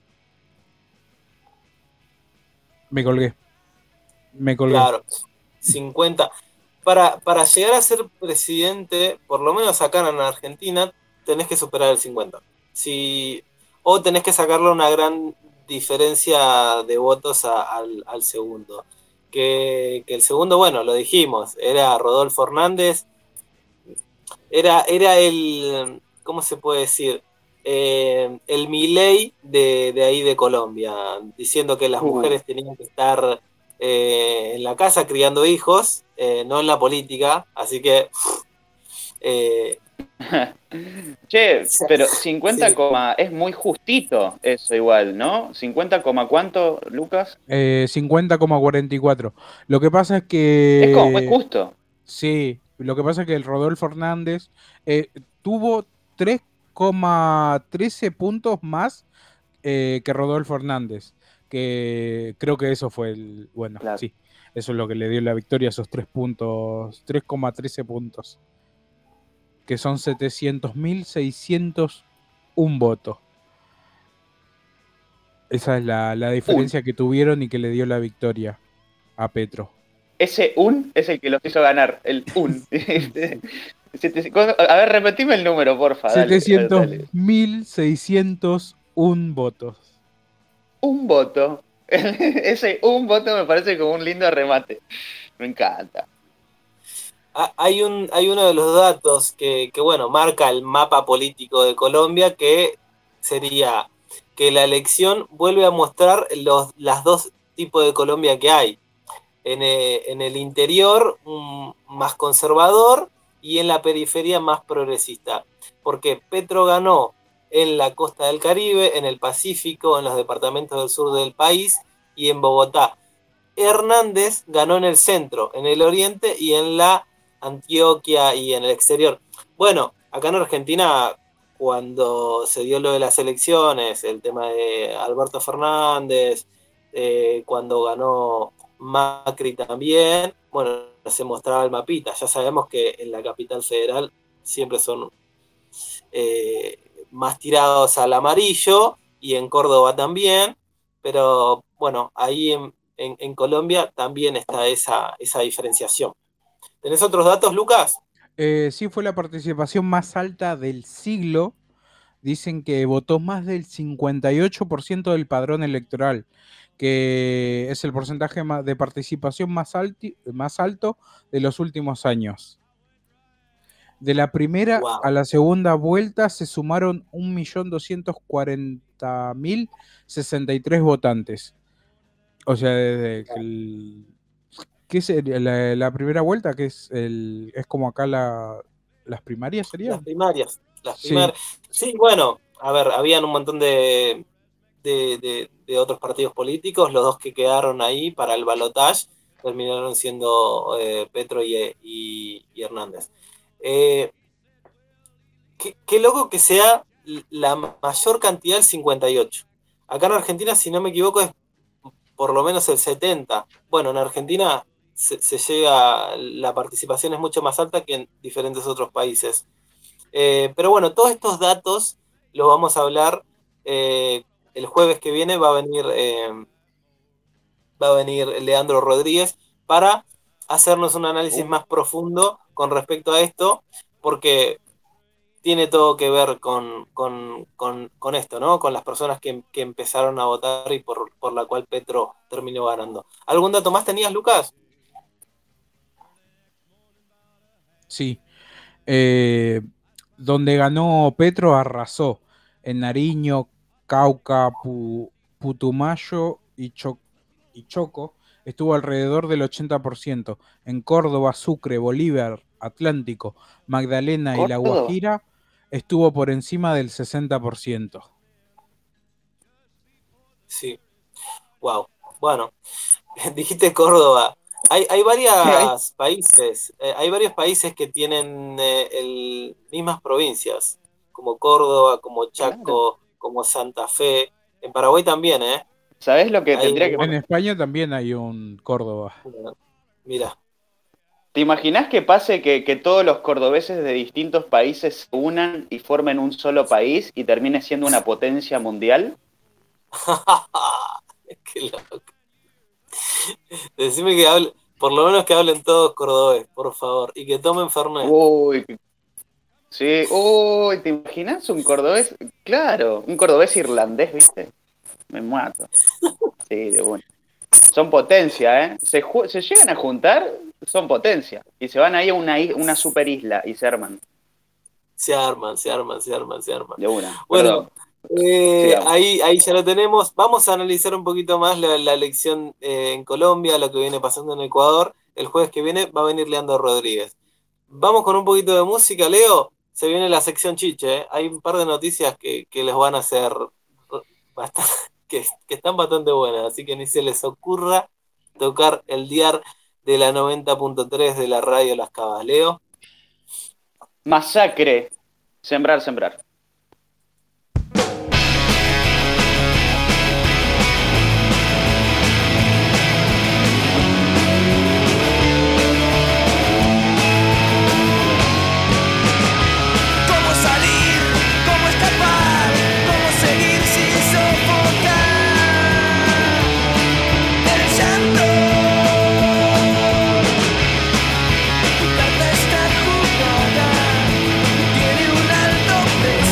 me colgué. Me colgué. Claro, cincuenta. Para, para llegar a ser presidente, por lo menos acá en Argentina, tenés que superar el cincuenta. Si, o tenés que sacarle una gran diferencia de votos a, al, al segundo. Que, que el segundo, bueno, lo dijimos, era Rodolfo Hernández. Era, era el, ¿cómo se puede decir? Eh, el Milei de, de ahí de Colombia, diciendo que las uh. mujeres tenían que estar eh, en la casa criando hijos, eh, no en la política, así que... Eh, che, pero cincuenta, sí. Es muy justito eso igual, ¿no? cincuenta, ¿cuánto, Lucas? Eh, cincuenta coma cuarenta y cuatro. Lo que pasa es que... Es como muy justo. Sí, lo que pasa es que el Rodolfo Hernández eh, tuvo tres coma trece puntos más eh, que Rodolfo Hernández, que creo que eso fue el... Bueno, claro. Sí, eso es lo que le dio la victoria, esos tres puntos, tres coma trece puntos, que son setecientos mil seiscientos un votos. Esa es la, la diferencia un. que tuvieron y que le dio la victoria a Petro. Ese un es el que los hizo ganar, el un. A ver, repetime el número, porfa. setecientos mil seiscientos un votos. Un voto. Ese un voto me parece como un lindo remate. Me encanta. Hay, un, hay uno de los datos que, que, bueno, marca el mapa político de Colombia, que sería que la elección vuelve a mostrar los las dos tipos de Colombia que hay. En el, en el interior, um, más conservador, y en la periferia, más progresista. Porque Petro ganó en la costa del Caribe, en el Pacífico, en los departamentos del sur del país y en Bogotá. Hernández ganó en el centro, en el oriente y en la Antioquia y en el exterior. Bueno, acá en Argentina, cuando se dio lo de las elecciones, el tema de Alberto Fernández, eh, cuando ganó Macri también, bueno, se mostraba el mapita. Ya sabemos que en la capital federal siempre son eh, más tirados al amarillo y en Córdoba también, pero bueno, ahí en, en, en Colombia también está esa, esa diferenciación. ¿Tenés otros datos, Lucas? Eh, sí, fue la participación más alta del siglo. Dicen que votó más del cincuenta y ocho por ciento del padrón electoral, que es el porcentaje de participación más, alti, más alto de los últimos años. De la primera Wow. a la segunda vuelta se sumaron un millón doscientos cuarenta mil sesenta y tres votantes. O sea, desde que el, ¿qué es el, la, la primera vuelta? Que es el es como acá la, las primarias, ¿sería? Las primarias. Las Sí. primarias. Sí, bueno, a ver, habían un montón de, de, de, de otros partidos políticos. Los dos que quedaron ahí para el balotaje terminaron siendo eh, Petro y, y, y Hernández. Eh, qué, qué loco que sea la mayor cantidad, el cincuenta y ocho. Acá en Argentina, si no me equivoco, es por lo menos el setenta. Bueno, en Argentina se, se llega, la participación es mucho más alta que en diferentes otros países. Eh, pero bueno, todos estos datos los vamos a hablar eh, el jueves que viene. Va a venir eh, va a venir Leandro Rodríguez para hacernos un análisis más profundo con respecto a esto, porque tiene todo que ver con, con, con, con esto, ¿no? Con las personas que, que empezaron a votar y por, por la cual Petro terminó ganando. ¿Algún dato más tenías, Lucas? Sí. Eh, donde ganó Petro arrasó. En Nariño, Cauca, Pu, Putumayo y, Cho, y Choco estuvo alrededor del ochenta por ciento. En Córdoba, Sucre, Bolívar, Atlántico, Magdalena y La Guajira estuvo por encima del sesenta por ciento. Sí. Wow. Bueno, dijiste Córdoba. Hay, hay varios países, eh, hay varios países que tienen eh, el, mismas provincias, como Córdoba, como Chaco, claro, como Santa Fe. En Paraguay también, ¿eh? ¿Sabés lo que hay, tendría que En España también hay un Córdoba. Mira. ¿Te imaginás que pase que, que todos los cordobeses de distintos países se unan y formen un solo país y termine siendo una potencia mundial? Qué loco. Decime que hable, por lo menos que hablen todos cordobés, por favor, y que tomen Fernet. Uy, sí, uy, ¿te imaginas un cordobés? Claro, un cordobés irlandés, ¿viste? Me mato. Sí, de bueno. Son potencia, ¿eh? Se, se llegan a juntar, son potencia. Y se van ahí a una, una super isla y se arman. Se arman, se arman, se arman, se arman. De una. Bueno, eh, ahí, ahí ya lo tenemos. Vamos a analizar un poquito más la, la elección eh, en Colombia, lo que viene pasando en Ecuador. El jueves que viene va a venir Leandro Rodríguez. Vamos con un poquito de música, Leo. Se viene la sección chiche, ¿eh? Hay un par de noticias que, que les van a hacer bastante, que, que están bastante buenas, así que ni se les ocurra tocar el dial de la noventa punto tres de la radio Las Cabas. Leo. Masacre. Sembrar, sembrar. Tiene un alto precio.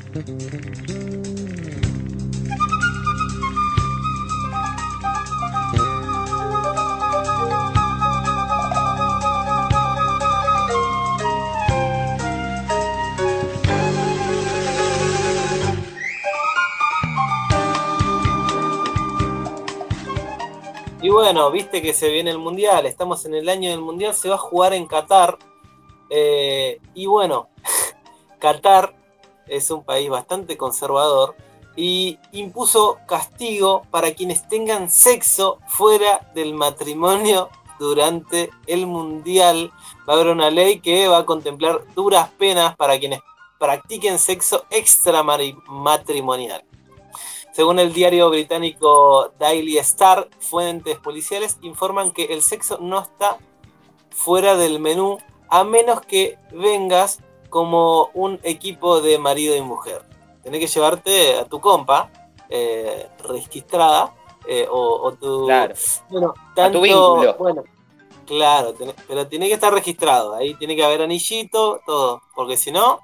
Y bueno, viste que se viene el Mundial, estamos en el año del Mundial, se va a jugar en Qatar. Eh, y bueno, Qatar es un país bastante conservador y impuso castigo para quienes tengan sexo fuera del matrimonio durante el Mundial. Va a haber una ley que va a contemplar duras penas para quienes practiquen sexo extramatrimonial. Según el diario británico Daily Star, fuentes policiales informan que el sexo no está fuera del menú a menos que vengas como un equipo de marido y mujer. Tenés que llevarte a tu compa eh, registrada eh, o, o tu... Claro. Bueno, tanto, a tu vínculo. Bueno, claro, tenés, pero tiene que estar registrado. Ahí tiene que haber anillito, todo. Porque si no,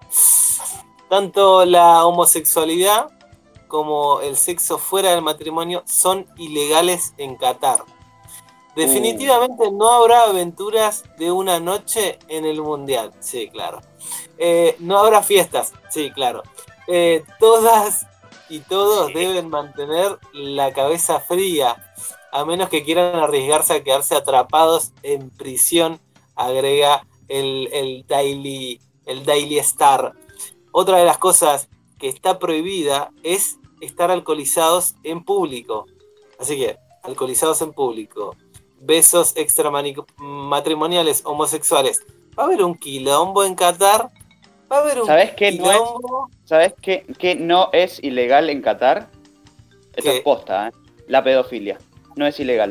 tanto la homosexualidad como el sexo fuera del matrimonio son ilegales en Qatar. Definitivamente no habrá aventuras de una noche en el Mundial. Sí, claro. Eh, no habrá fiestas. Sí, claro. Eh, todas y todos deben mantener la cabeza fría, a menos que quieran arriesgarse a quedarse atrapados en prisión, agrega el, el, Daily, el Daily Star. Otra de las cosas que está prohibida es estar alcoholizados en público. Así que, alcoholizados en público, besos extramatrimoniales homosexuales. ¿Va a haber un quilombo en Qatar? ¿Va a haber un ¿Sabés qué quilombo? no es? ¿Sabés qué, qué no es ilegal en Qatar? Esto ¿Qué? es posta, ¿eh? La pedofilia. No es ilegal.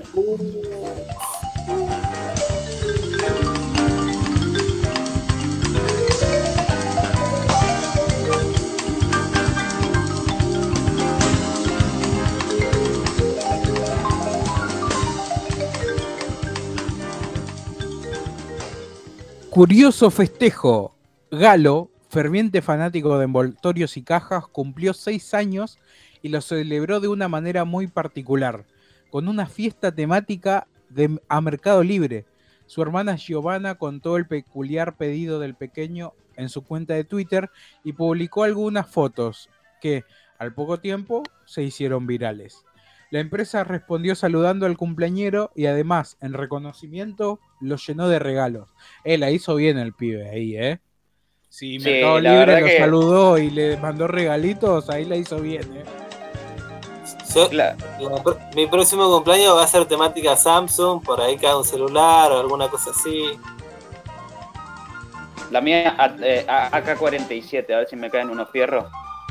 Curioso festejo. Galo, ferviente fanático de envoltorios y cajas, cumplió seis años y lo celebró de una manera muy particular, con una fiesta temática de, a Mercado Libre. Su hermana Giovanna contó el peculiar pedido del pequeño en su cuenta de Twitter y publicó algunas fotos que, al poco tiempo, se hicieron virales. La empresa respondió saludando al cumpleañero y además, en reconocimiento, lo llenó de regalos. Eh, la hizo bien el pibe ahí, ¿eh? Si Sí, Mercado la Libre verdad lo que- saludó y le mandó regalitos, ahí la hizo bien, ¿eh? Yo- Claro. la- mi próximo cumpleaños va a ser temática Samsung, por ahí cae un celular o alguna cosa así. La mía, a- eh, A K cuarenta y siete, a ver si me caen unos fierros.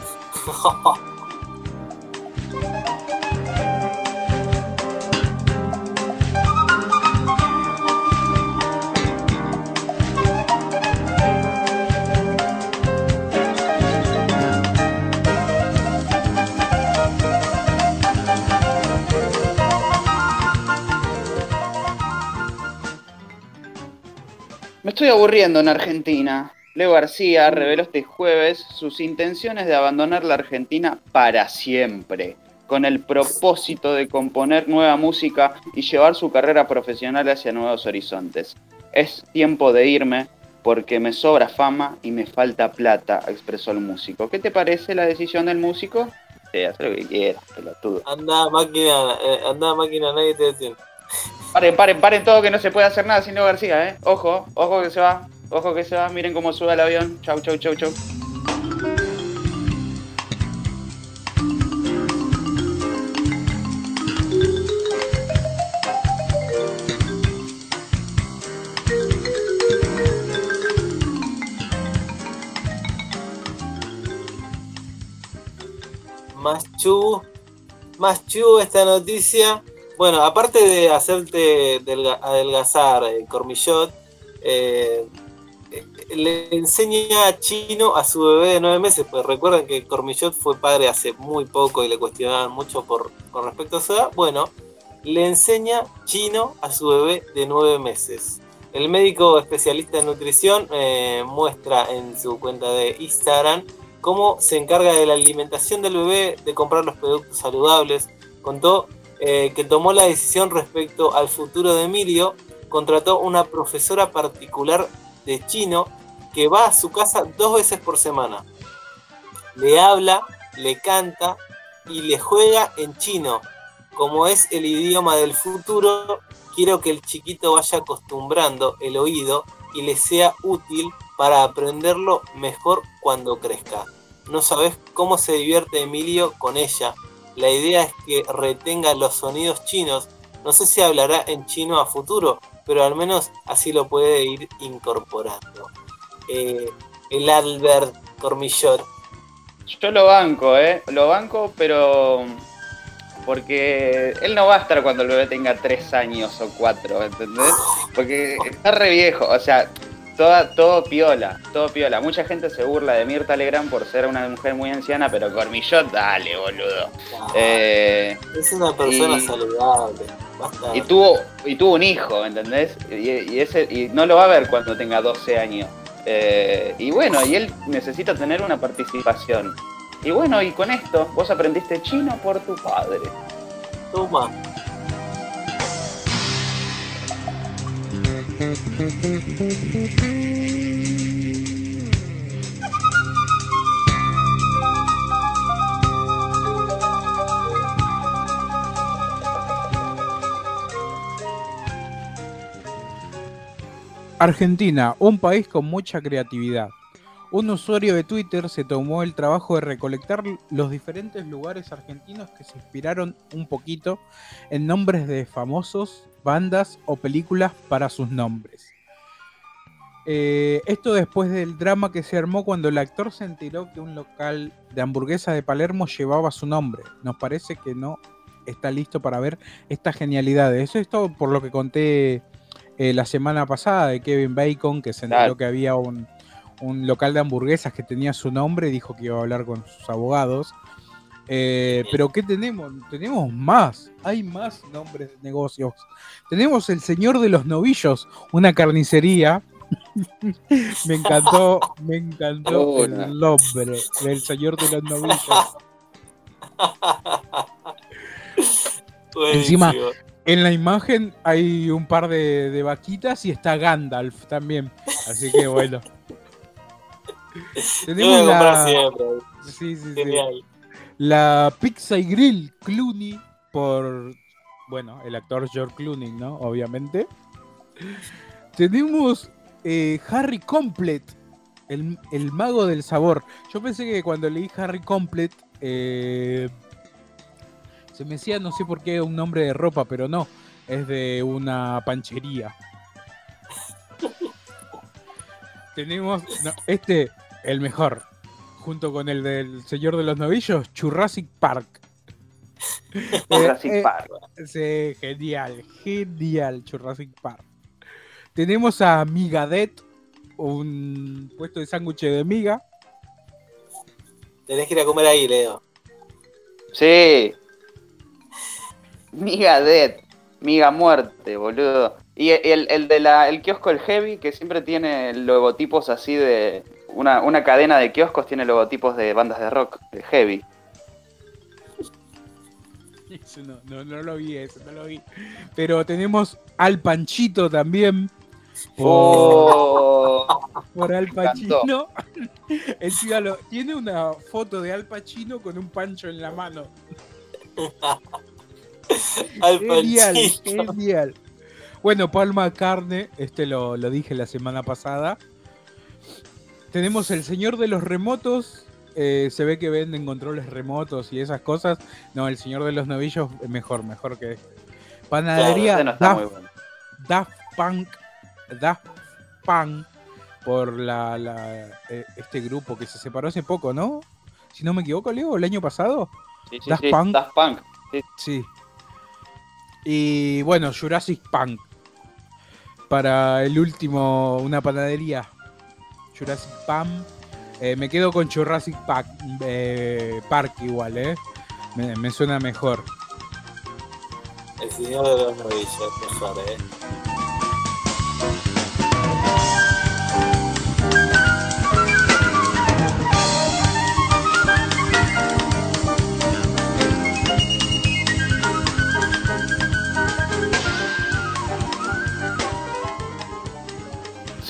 Me estoy aburriendo en Argentina. Leo García reveló este jueves sus intenciones de abandonar la Argentina para siempre, con el propósito de componer nueva música y llevar su carrera profesional hacia nuevos horizontes. Es tiempo de irme porque me sobra fama y me falta plata, expresó el músico. ¿Qué te parece la decisión del músico? Sí, haz lo que quieras, pelotudo. Anda máquina, eh, anda máquina, nadie te detiene. Paren, paren, paren todo, que no se puede hacer nada sin Leo García, ¿eh? Ojo, ojo que se va, ojo que se va, miren cómo sube el avión. Chau, chau, chau, chau. Más chu, más chu esta noticia. Bueno, aparte de hacerte delga- adelgazar eh, Cormillot, eh, eh, le enseña chino a su bebé de nueve meses. Pues recuerdan que Cormillot fue padre hace muy poco y le cuestionaban mucho por, con respecto a su edad. Bueno, le enseña chino a su bebé de nueve meses. El médico especialista en nutrición eh, muestra en su cuenta de Instagram cómo se encarga de la alimentación del bebé, de comprar los productos saludables. Contó eh, que tomó la decisión respecto al futuro de Emilio, contrató una profesora particular de chino que va a su casa dos veces por semana. Le habla, le canta y le juega en chino. Como es el idioma del futuro, quiero que el chiquito vaya acostumbrando el oído y le sea útil para aprenderlo mejor cuando crezca. No sabes cómo se divierte Emilio con ella. La idea es que retenga los sonidos chinos. No sé si hablará en chino a futuro, pero al menos así lo puede ir incorporando. Eh, el Albert Cormillot. Yo lo banco, ¿eh? Lo banco, pero... porque él no va a estar cuando el bebé tenga tres años o cuatro, ¿entendés? Porque está re viejo, o sea, toda, todo piola, todo piola. Mucha gente se burla de Mirta Legrand por ser una mujer muy anciana, pero Cormillot, dale, boludo. Ah, eh, es una persona y, saludable. Basta. Y tuvo, y tuvo un hijo, ¿entendés? Y, y, ese, y no lo va a ver cuando tenga doce años. Eh, y bueno, y él necesita tener una participación. Y bueno, y con esto, vos aprendiste chino por tu padre. Toma. Argentina, un país con mucha creatividad. Un usuario de Twitter se tomó el trabajo de recolectar los diferentes lugares argentinos que se inspiraron un poquito en nombres de famosos, bandas o películas para sus nombres. Eh, esto después del drama que se armó cuando el actor se enteró que un local de hamburguesa de Palermo llevaba su nombre. Nos parece que no está listo para ver esta genialidad. Eso es todo por lo que conté eh, la semana pasada de Kevin Bacon, que se enteró Claro. que había un... un local de hamburguesas que tenía su nombre, dijo que iba a hablar con sus abogados. Eh, pero ¿qué tenemos? Tenemos más, hay más nombres de negocios. Tenemos el Señor de los Novillos, una carnicería. me encantó, me encantó Hola. el nombre del Señor de los Novillos. Encima, en la imagen hay un par de, de vaquitas y está Gandalf también. Así que bueno. Tenemos Yo voy a comprar la... siempre. Sí, sí, sí. Genial. La Pizza y Grill Clooney por, bueno, el actor George Clooney, ¿no? Obviamente. Tenemos eh, Harry Complet, el, el mago del sabor. Yo pensé que cuando leí Harry Complet eh, se me decía, no sé por qué, un nombre de ropa, pero no, es de una panchería. Tenemos, no, este, el mejor, junto con el del Señor de los Novillos, Jurassic Park. Jurassic Eh, eh, Park. Sí, genial, genial, Jurassic Park. Tenemos a Migadet, un puesto de sándwiches de miga. Tenés que ir a comer ahí, Leo. Sí. Miga Dead. Miga Muerte, boludo. Y el, el de la, el kiosco El Heavy, que siempre tiene logotipos así de... Una, una cadena de kioscos tiene logotipos de bandas de rock, el Heavy. Eso no, no, no lo vi, eso no lo vi. Pero tenemos al Panchito también. Por, Oh, por Al me encantó. Pacino. Encima lo- tiene una foto de Al Pacino con un pancho en la mano. Al Genial, Panchito. genial. Bueno, Paul McCartney, este lo, lo dije la semana pasada. Tenemos el Señor de los Remotos. eh, se ve que venden controles remotos y esas cosas. No, el Señor de los Novillos es mejor, mejor que este. Panadería Ese no está Daft, muy bueno. Daft Punk. Daft Punk. Por la, la, eh, este grupo que se separó hace poco, ¿no? Si no me equivoco, Leo, el año pasado. Sí, sí, Daft sí, Punk. Daft Punk. Sí. Y bueno, Jurassic Punk. Para el último, una panadería. Jurassic Punk. Eh, me quedo con Jurassic Park, eh, Park igual, ¿eh? Me, me suena mejor. El señor de los novillos, mejor, eh.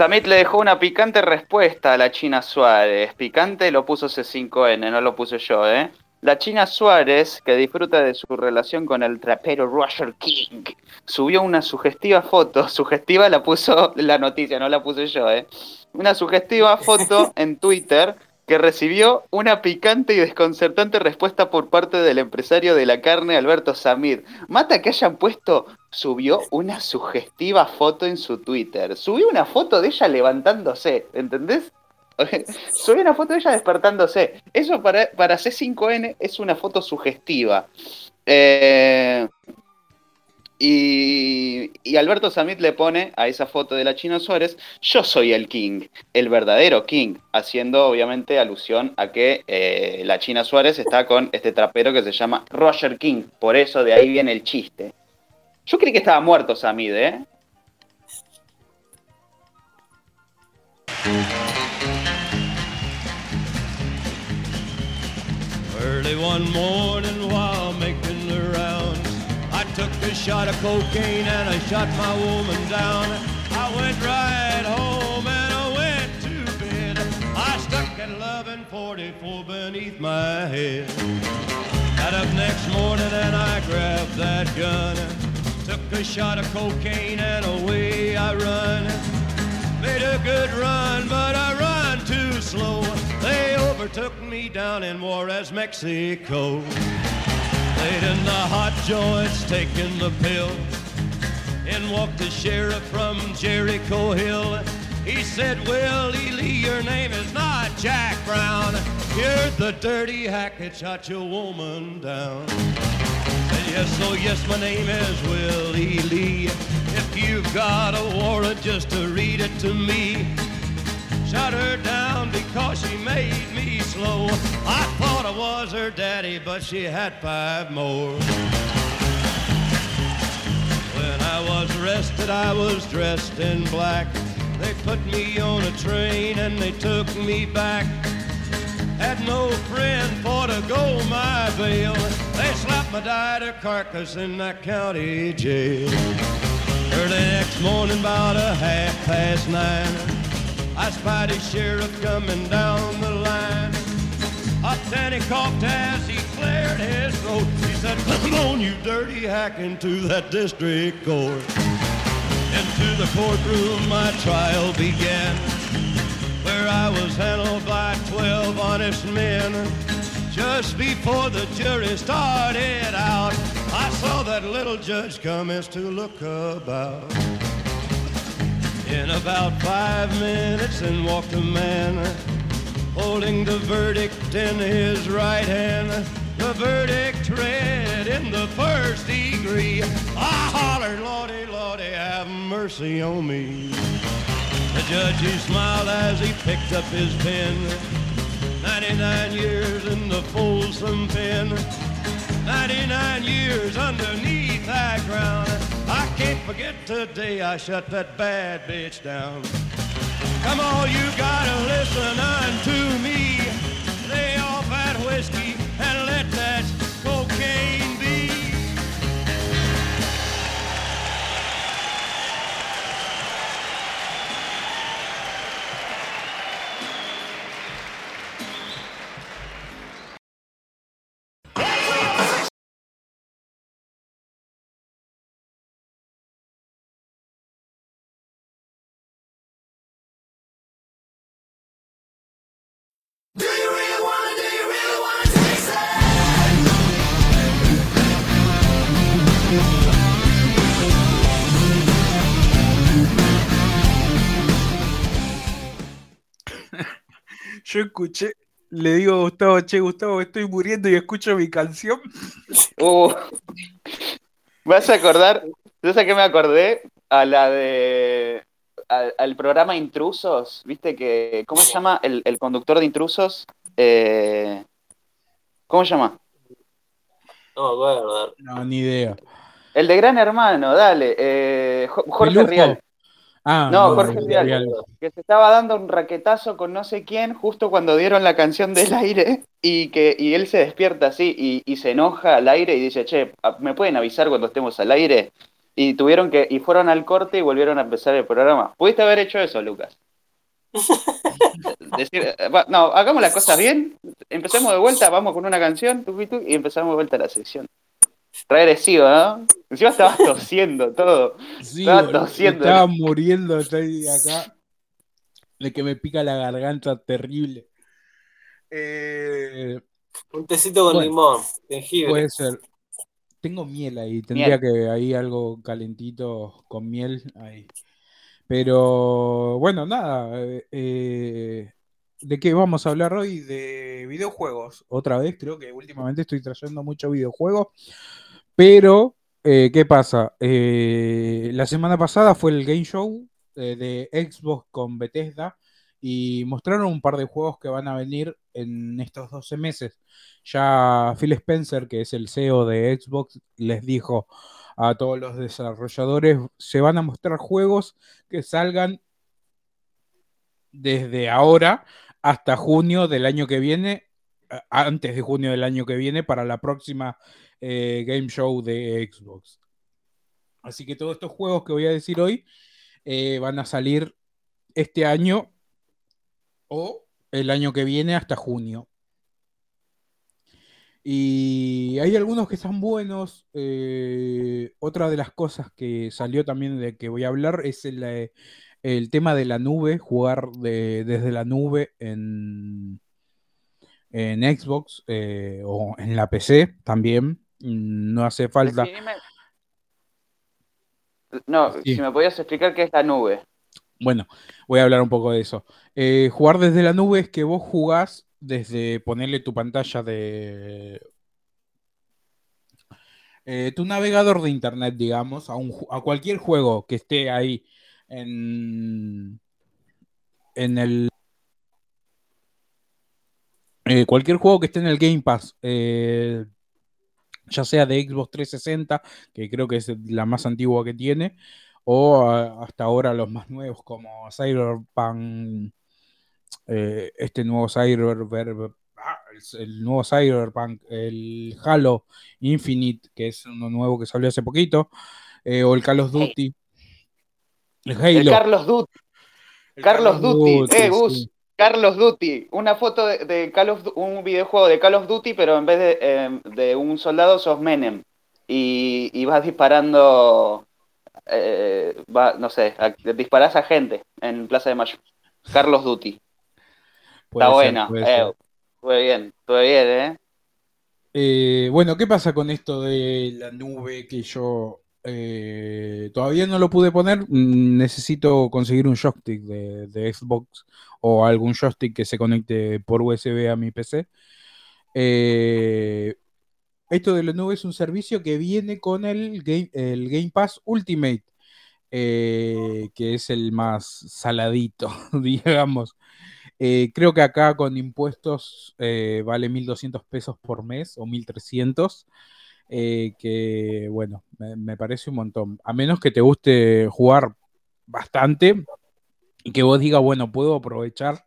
Samit le dejó una picante respuesta a la China Suárez. Picante lo puso C cinco N, no lo puse yo, ¿eh? La China Suárez, que disfruta de su relación con el trapero Roger King, subió una sugestiva foto. Sugestiva la puso la noticia, no la puse yo, ¿eh? Una sugestiva foto en Twitter que recibió una picante y desconcertante respuesta por parte del empresario de la carne, Alberto Samit. Mata que hayan puesto, subió una sugestiva foto en su Twitter. Subió una foto de ella levantándose, ¿entendés? Subió una foto de ella despertándose. Eso para, para C cinco N es una foto sugestiva. Eh... Y, y Alberto Samit le pone a esa foto de la China Suárez, yo soy el King, el verdadero King, haciendo obviamente alusión a que eh, la China Suárez está con este trapero que se llama Roger King, por eso de ahí viene el chiste. Yo creí que estaba muerto Samit, ¿eh? Early one morning while making the rounds, I took a shot of cocaine and I shot my woman down. I went right home and I went to bed. I stuck at eleven forty-four beneath my head. Got up next morning and I grabbed that gun. Took a shot of cocaine and away I run. Made a good run, but I run too slow. They overtook me down in Juarez, Mexico. Laid in the hot joints, taking the pill. In walked the sheriff from Jericho Hill. He said, Willie Lee, your name is not Jack Brown. You're the dirty hack that shot your woman down. Said, yes, oh yes, my name is Willie Lee. If you've got a warrant, just to read it to me. Shot her down because she made me slow. I thought I was her daddy, but she had five more. When I was arrested, I was dressed in black. They put me on a train and they took me back. Had no friend for to go my bail. They slapped my died carcass in that county jail. Early next morning, about a half past nine, I spied a sheriff coming down the line. Up then he coughed as he cleared his throat. He said, come on, you dirty hack, into that district court. Into the courtroom my trial began, where I was handled by twelve honest men. Just before the jury started out, I saw that little judge commence to look about. In about five minutes in walked a man, holding the verdict in his right hand. The verdict read in the first degree. I hollered, Lordy, Lordy, have mercy on me. The judge, he smiled as he picked up his pen. ninety-nine years in the Folsom pen. ninety-nine years underneath that ground. I can't forget today I shut that bad bitch down. Come on, you gotta listen unto me. Lay off that whiskey and let that cocaine be. Yo escuché, le digo a Gustavo, che, Gustavo, estoy muriendo y escucho mi canción. Uh, ¿Vas a acordar? ¿Sabes a qué me acordé? A la de... Al, al programa Intrusos, ¿viste que... ¿Cómo se llama el, el conductor de Intrusos? Eh, ¿Cómo se llama? No me acuerdo. No, ni idea. El de Gran Hermano, dale. Eh, Jorge ¿Peluco? Rial. Ah, No, no, Jorge no, Rial, Rial. que se estaba dando un raquetazo con no sé quién justo cuando dieron la canción del aire y que y él se despierta así y, y se enoja al aire y dice, che, ¿me pueden avisar cuando estemos al aire? y tuvieron que, y fueron al corte y volvieron a empezar el programa. Pudiste haber hecho eso, Lucas. Decir, va, no, hagamos las cosas bien, empecemos de vuelta, vamos con una canción, tuc, tuc, y empezamos de vuelta la sección. Re agresivo, ¿no? Encima estabas tosiendo todo. Sí, Estaba boludo, tosiendo. estaba muriendo, estoy acá de que me pica la garganta terrible. Eh, Un tecito con bueno, limón, jengibre. puede ser. Tengo miel ahí, Miel. tendría que ahí algo calentito con miel ahí. Pero bueno, nada. eh, eh, ¿de qué vamos a hablar hoy? De videojuegos. Otra vez, creo que últimamente estoy trayendo mucho videojuegos. Pero, eh, ¿qué pasa? Eh, la semana pasada fue el Game Show eh, de Xbox con Bethesda y mostraron un par de juegos que van a venir en estos doce meses. Ya Phil Spencer, que es el C E O de Xbox, les dijo a todos los desarrolladores, se van a mostrar juegos que salgan desde ahora hasta junio del año que viene, a- antes de junio del año que viene, para la próxima eh, Game Show de Xbox. Así que todos estos juegos que voy a decir hoy eh, van a salir este año o el año que viene hasta junio. Y hay algunos que están buenos. eh, otra de las cosas que salió también de que voy a hablar es el, eh, el tema de la nube, jugar de- desde la nube en, en Xbox eh, o en la P C también. Mm, No hace falta. Definime. No, Sí. si me podías explicar qué es la nube. Bueno, voy a hablar un poco de eso. Eh, jugar desde la nube es que vos jugás desde ponerle tu pantalla de eh, tu navegador de internet, digamos, a, un, ju- a cualquier juego que esté ahí en, en el eh, cualquier juego que esté en el Game Pass, eh, ya sea de Xbox trescientos sesenta, que creo que es la más antigua que tiene, o a- hasta ahora los más nuevos como Cyberpunk, eh, este nuevo Cyber, ah, el, el nuevo Cyberpunk, el Halo Infinite, que es uno nuevo que salió hace poquito, eh, o el Call of Hey. Duty, el El Halo, Carlos Duty. el Call Carlos of Duty. Duty, Eh, Gus. sí. Carlos Duty. Una foto de, de Call of Du- un videojuego de Call of Duty, pero en vez de, eh, de un soldado sos Menem. Y, y vas disparando. eh, va, no sé, a- disparás a gente en Plaza de Mayo. Carlos Duty. Está Puede ser, buena. puede Eh, ser. estuve bien, estuve bien, ¿eh? Eh, bueno, ¿qué pasa con esto de la nube que yo eh, todavía no lo pude poner? Mm, Necesito conseguir un joystick de, de Xbox o algún joystick que se conecte por U S B a mi P C. Eh, esto de la nube es un servicio que viene con el Game, el Game Pass Ultimate, eh, que es el más saladito, digamos. Eh, creo que acá con impuestos eh, vale mil doscientos pesos por mes o mil trescientos, eh, que bueno, me, me parece un montón. A menos que te guste jugar bastante y que vos digas, bueno, puedo aprovechar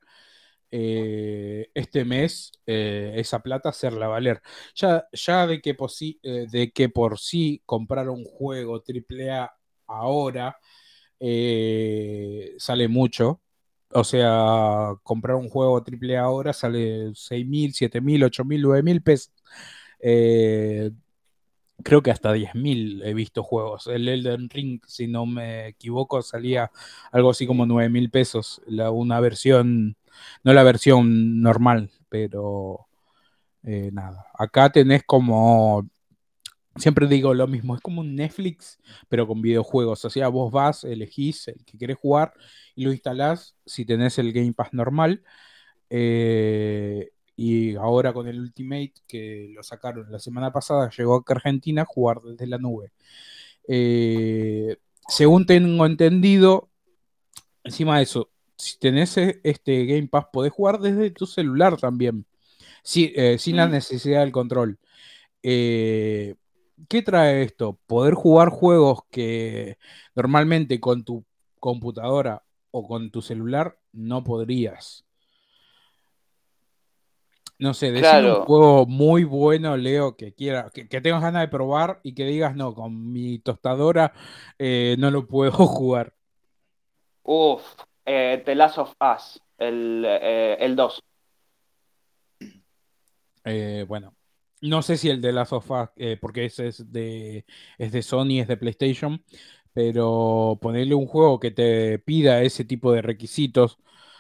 eh, este mes eh, esa plata, hacerla valer. Ya, ya de, que por sí, eh, de que por sí comprar un juego triple A ahora eh, sale mucho. O sea, comprar un juego triple A ahora sale seis mil, siete mil, ocho mil, nueve mil pesos. Eh, creo que hasta diez mil he visto juegos. El Elden Ring, si no me equivoco, salía algo así como nueve mil pesos. La, una versión, no la versión normal, pero eh, nada. Acá tenés como siempre digo lo mismo, es como un Netflix, pero con videojuegos. O sea, vos vas, elegís el que querés jugar y lo instalás si tenés el Game Pass normal. Eh, y ahora con el Ultimate, que lo sacaron la semana pasada, llegó acá a Argentina a jugar desde la nube. Eh, según tengo entendido, encima de eso, si tenés e- este Game Pass, podés jugar desde tu celular también, sí, eh, sin la Mm. necesidad del control. Eh, ¿Qué trae esto? Poder jugar juegos que normalmente con tu computadora o con tu celular no podrías. No sé, decime un Claro. juego muy bueno, Leo, que quiera, que, que tengas ganas de probar y que digas, no, con mi tostadora eh, no lo puedo jugar. Uf, eh, The Last of Us, el, eh, el dos. Eh, bueno, no sé si el de Last of Us, eh, porque ese es de, es de Sony, es de PlayStation, pero ponerle un juego que te pida ese tipo de requisitos,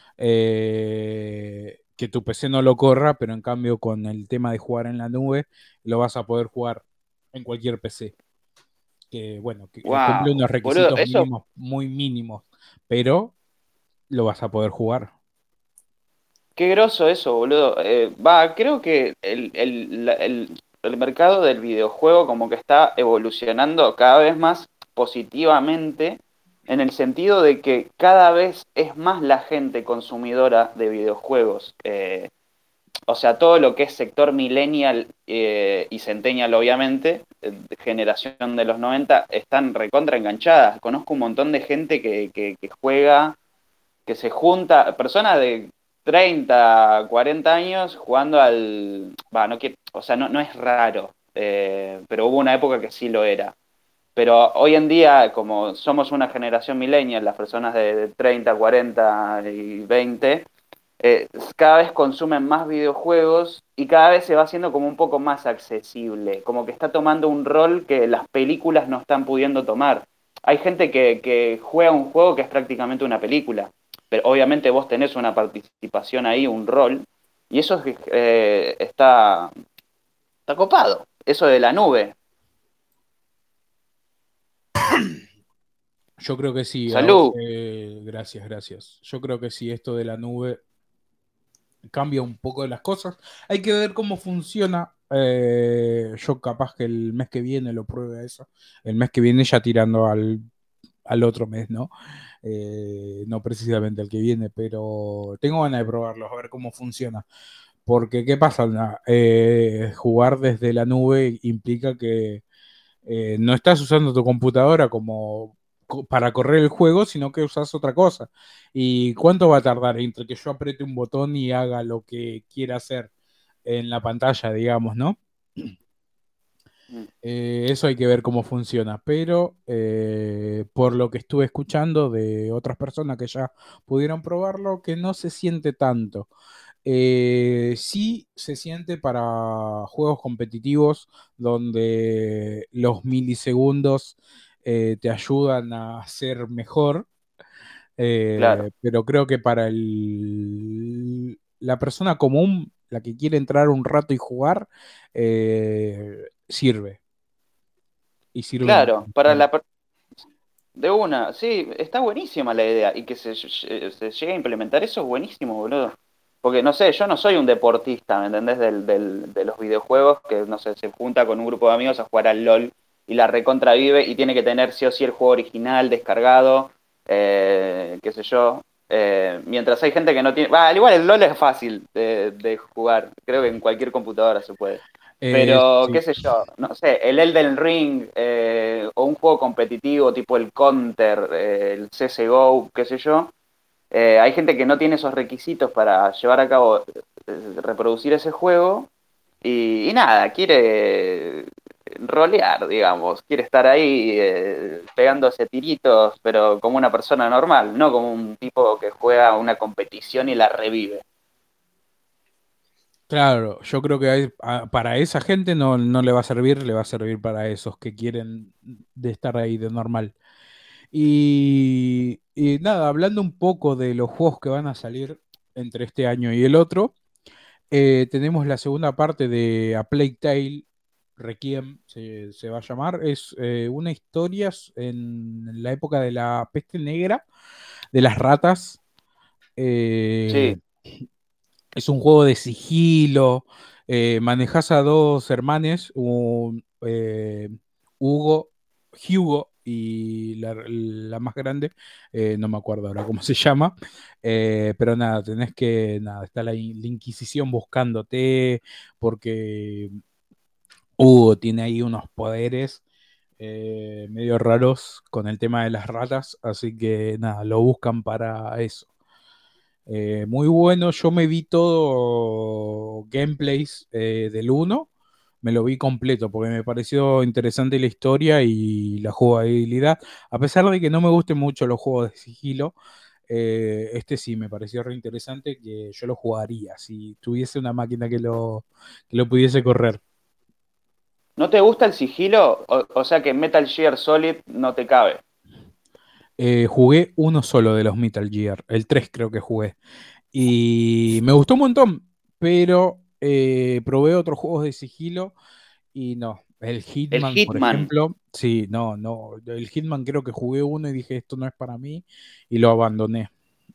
eh, que tu P C no lo corra, pero en cambio con el tema de jugar en la nube, lo vas a poder jugar en cualquier P C. Que bueno, que eh, cumple Wow, unos boludo, requisitos eso, mínimos, muy mínimos, pero lo vas a poder jugar. qué groso eso, boludo. Eh, va, creo que el, el, la- el, el mercado del videojuego como que está evolucionando cada vez más positivamente en el sentido de que cada vez es más la gente consumidora de videojuegos. Eh, o sea, todo lo que es sector millennial eh, y centennial, obviamente, eh, de generación de los noventa están recontra enganchadas. Conozco un montón de gente que, que, que juega, que se junta, personas de treinta cuarenta años jugando al... Va, no quiero, o sea, no, no es raro, eh, pero hubo una época que sí lo era. Pero hoy en día, como somos una generación millennial, las personas de, de treinta, cuarenta y veinte, eh, cada vez consumen más videojuegos y cada vez se va haciendo como un poco más accesible, como que está tomando un rol que las películas no están pudiendo tomar. Hay gente que, que juega un juego que es prácticamente una película, pero obviamente vos tenés una participación ahí, un rol, y eso es, eh, está, está copado, eso de la nube. Yo creo que sí, ahora- Salud, eh, gracias, gracias. Yo creo que sí, esto de la nube cambia un poco de las cosas. Hay que ver cómo funciona. Eh, yo capaz que el mes que viene lo pruebe a eso. El mes que viene ya tirando al, al otro mes, ¿no? Eh, no precisamente el que viene, pero tengo ganas de probarlo, a ver cómo funciona. Porque, ¿qué pasa? Na- eh, jugar desde la nube implica que eh, no estás usando tu computadora como co- para correr el juego, sino que usas otra cosa. ¿Y cuánto va a tardar entre que yo apriete un botón y haga lo que quiera hacer en la pantalla, digamos, ¿no? Eh, eso hay que ver cómo funciona, pero eh, por lo que estuve escuchando de otras personas que ya pudieron probarlo, que no se siente tanto. Eh, sí se siente para juegos competitivos donde los milisegundos eh, te ayudan a ser mejor, claro. eh, pero creo que para el, la persona común, la que quiere entrar un rato y jugar, eh, sirve, y sirve Claro, para mucho. la, per- de una, sí, está buenísima la idea y que se, se llegue a implementar eso es buenísimo, boludo. Porque no sé, yo no soy un deportista, ¿me entendés? Del, del, de los videojuegos que, no sé, se junta con un grupo de amigos a jugar al LOL y la recontra vive y tiene que tener sí o sí el juego original descargado, eh, qué sé yo. Eh, mientras hay gente que no tiene... Va, al igual el LOL es fácil de, de jugar, creo que en cualquier computadora se puede. Eh, Pero, qué sí. sé yo, no sé, el Elden Ring eh, o un juego competitivo tipo el Counter, eh, el C S G O, qué sé yo, eh, hay gente que no tiene esos requisitos para llevar a cabo, eh, reproducir ese juego y, y nada, quiere rolear, digamos, quiere estar ahí eh, pegándose tiritos, pero como una persona normal, no como un tipo que juega una competición y la revive. Claro, yo creo que hay- a- para esa gente no, no le va a servir, le va a servir para esos que quieren de estar ahí de normal. Y, y nada, hablando un poco de los juegos que van a salir entre este año y el otro, eh, tenemos la segunda parte de A Plague Tale, Requiem se, se va a llamar. Es eh, una historia s- en la época de la peste negra, de las ratas. Eh, Sí, es un juego de sigilo. Eh, manejas a dos hermanes, un, eh, Hugo, Hugo y la, la más grande, eh, no me acuerdo ahora cómo se llama, eh, pero nada, tenés que, nada, está la, in- la Inquisición buscándote porque Hugo tiene ahí unos poderes eh, medio raros con el tema de las ratas, así que nada, lo buscan para eso. Eh, muy bueno, yo me vi todo gameplays eh, del uno, me lo vi completo porque me pareció interesante la historia y la jugabilidad. A pesar de que no me gusten mucho los juegos de sigilo, eh, este sí me pareció re interesante que yo lo jugaría si tuviese una máquina que lo, que lo pudiese correr. ¿No te gusta el sigilo? O, o sea que Metal Gear Solid no te cabe. Eh, jugué uno solo de los Metal Gear, el tres creo que jugué. Y me gustó un montón, pero eh, probé otros juegos de sigilo y no. El El Hitman, por Hitman. ejemplo, sí, no, no. El Hitman creo que jugué uno y dije esto no es para mí y lo abandoné.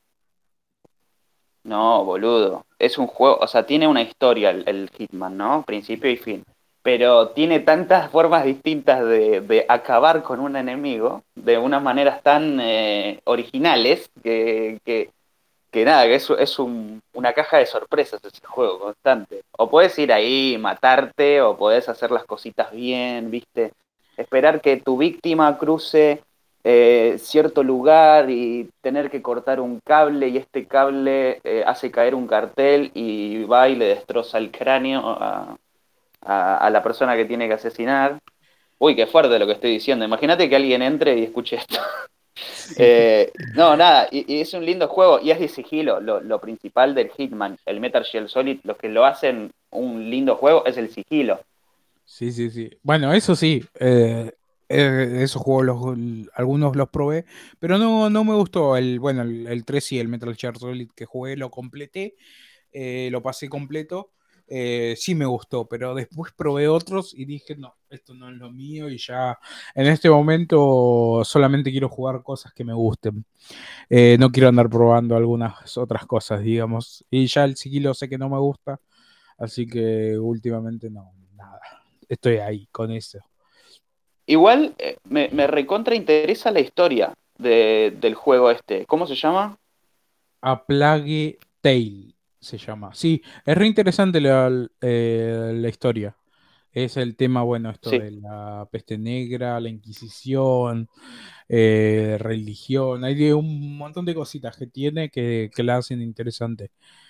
No, boludo. Es un juego, o sea, tiene una historia el, el Hitman, ¿no? Principio y fin. Pero tiene tantas formas distintas de, de acabar con un enemigo, de unas maneras tan eh, originales, que, que, que nada, que es, es un- una caja de sorpresas ese juego constante. O puedes ir ahí, matarte, o puedes hacer las cositas bien, ¿viste? Esperar que tu víctima cruce eh, cierto lugar y tener que cortar un cable y este cable eh, hace caer un cartel y va y le destroza el cráneo a, a- a la persona que tiene que asesinar. Uy, qué fuerte lo que estoy diciendo. Imagínate que alguien entre y escuche esto. Sí, Eh, no, nada, y, y es un lindo juego y es de sigilo. Lo, lo principal del Hitman, el Metal Gear Solid, lo que lo hacen un lindo juego es el sigilo. sí, sí, sí. Bueno, eso sí, eh, eh, esos juegos los- l- algunos los probé, pero no, no me gustó el, bueno, el, el tres y el Metal Gear Solid que jugué, lo completé, eh, lo pasé completo, eh, sí me gustó, pero después probé otros y dije, no, esto no es lo mío y ya en este momento solamente quiero jugar cosas que me gusten. Eh, no quiero andar probando algunas otras cosas, digamos, y ya el sigilo sé que no me gusta, así que últimamente no, nada, estoy ahí con eso. Igual eh, me, me recontra interesa la historia de- del juego este. ¿Cómo se llama? A Plague Tale se llama. Sí, es re interesante la, eh, la historia. Es el tema, bueno, esto Sí. de la peste negra, la Inquisición, eh, religión. Hay de un montón de cositas que tiene que, que la hacen interesante.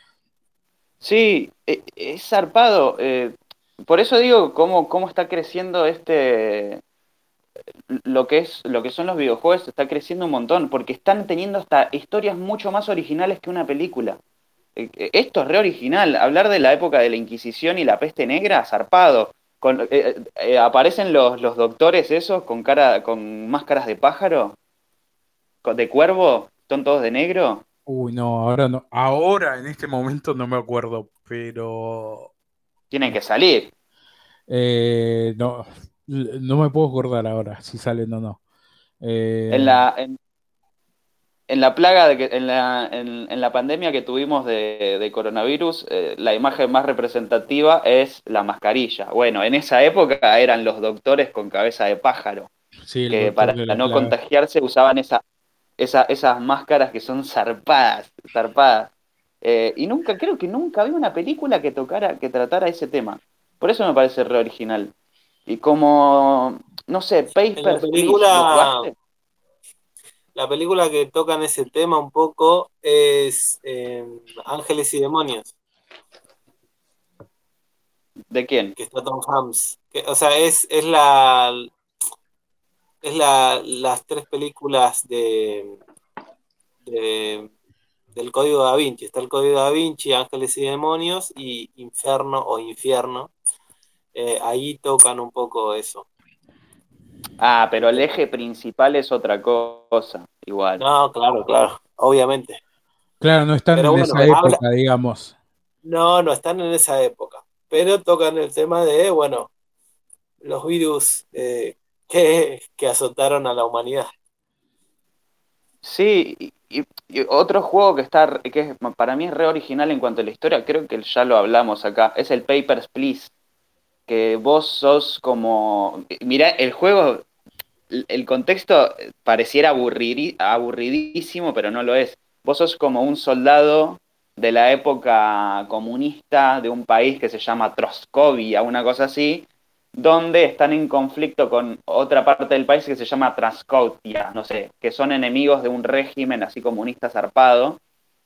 Sí, e- es zarpado. Eh, por eso digo cómo, cómo está creciendo este, lo que es, lo que son los videojuegos está creciendo un montón, porque están teniendo hasta historias mucho más originales que una película. Eh, eh, Esto es re original. Hablar de la época de la Inquisición y la peste negra, zarpado. Con, eh, eh, eh, aparecen los, los doctores esos con cara, con máscaras de pájaro, con- de cuervo, son todos de negro. Uy, no, ahora no. Ahora, en este momento, no me acuerdo, pero Tienen que salir. eh, no, no me puedo acordar ahora si salen o no. En Eh, la, en, en la plaga, de que, en, la, en, en la pandemia que tuvimos de, de coronavirus, eh, la imagen más representativa es la mascarilla. Bueno, en esa época eran los doctores con cabeza de pájaro, sí, el que doctor para de la no plaga. contagiarse usaban esa, esa, esas máscaras que son zarpadas, zarpadas. Eh, y nunca, creo que nunca vi una película que tocara, que tratara ese tema. Por eso me parece re original. Y como, no sé, En la Papers, Please, ¿lo película, jugaste? la película que tocan ese tema un poco es eh, Ángeles y Demonios, ¿De quién? que está Tom Hanks. Que, o sea, es, es la es la, las tres películas de, de- del Código Da Vinci. Está el Código Da Vinci, Ángeles y Demonios y Inferno o Infierno. Eh, ahí tocan un poco eso. Ah, pero el Eh, eje principal es otra cosa, igual. no, claro, claro, obviamente. Claro, no están Pero en bueno, esa habla, época, digamos. no, no están en esa época. Pero tocan el tema de, bueno, los virus eh, que, que azotaron a la humanidad. Sí, y, y- y otro juego que está, que es- para mí es re original en cuanto a la historia, creo que ya lo hablamos acá, es el Papers, Please, que vos sos como, mirá, el juego, el el contexto pareciera aburridi- aburridísimo, pero no lo es. Vos sos como un soldado de la época comunista de un país que se llama Troskovia, una cosa así, donde están en conflicto con otra parte del país que se llama Transcautia, no sé, que son enemigos de un régimen así comunista zarpado.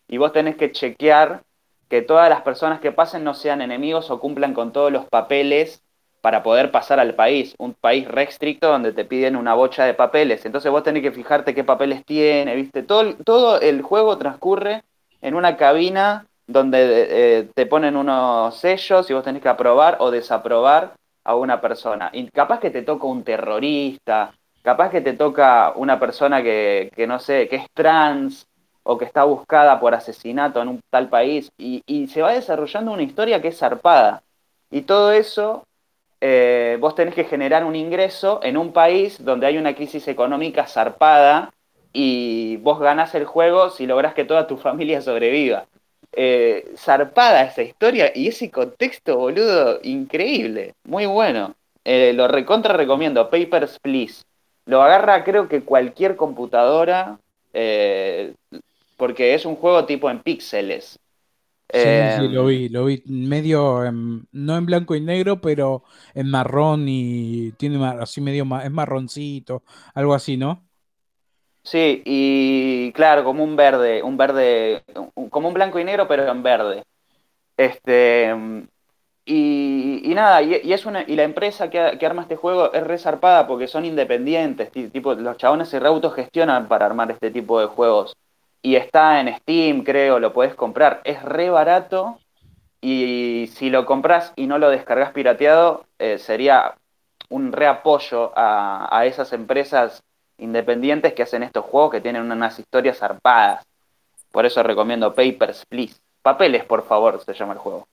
y vos tenés que chequear que todas las personas que pasen no sean enemigos o cumplan con todos los papeles para poder pasar al país. Un país re estricto donde te piden una bocha de papeles. Entonces vos tenés que fijarte qué papeles tiene, ¿viste? Todo, todo el juego transcurre en una cabina donde eh, te ponen unos sellos y vos tenés que aprobar o desaprobar a una persona. Y capaz que te toca un terrorista, capaz que te toca una persona que, que no sé, que es trans o que está buscada por asesinato en un tal país, y, y se va desarrollando una historia que es zarpada. Y todo eso, eh, vos tenés que generar un ingreso en un país donde hay una crisis económica zarpada, y vos ganás el juego si lográs que toda tu familia sobreviva. Eh, zarpada esa historia y ese contexto, boludo, increíble, muy bueno. Eh, lo recontra recomiendo, Papers, Please. Lo agarra creo que cualquier computadora, eh, porque es un juego tipo en píxeles. Sí, sí, lo Eh, vi, lo vi medio, en- no en blanco y negro, pero en marrón y tiene ma- así medio, ma- es marroncito, algo así, ¿no? sí, y claro, como un verde, un verde, un- como un blanco y negro, pero en verde. Este, y, y nada, y, y es una, y la empresa que, que arma este juego es resarpada porque son independientes, ti- tipo, los chabones se reautogestionan para armar este tipo de juegos. Y está en Steam, creo, lo podés comprar. Es re barato. Y si lo compras y no lo descargas pirateado, eh, sería un reapoyo a, a esas empresas independientes que hacen estos juegos que tienen unas historias zarpadas. Por eso recomiendo Papers, Please. Papeles, por favor, se llama el juego.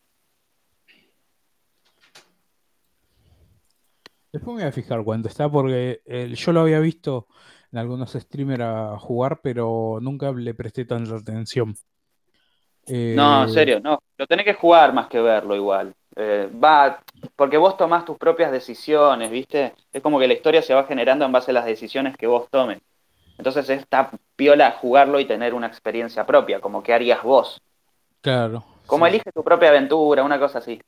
Después me voy a fijar cuánto está, porque eh, yo lo había visto en algunos streamers a jugar, pero nunca le presté tanta atención. No, en Eh, serio, no. Lo tenés que jugar más que verlo igual. Eh, va, porque vos tomás tus propias decisiones, ¿viste? Es como que la historia se va generando en base a las decisiones que vos tomes. Entonces está piola jugarlo y tener una experiencia propia, como que harías vos. claro, Como sí, sí. elige tu propia aventura, una cosa así.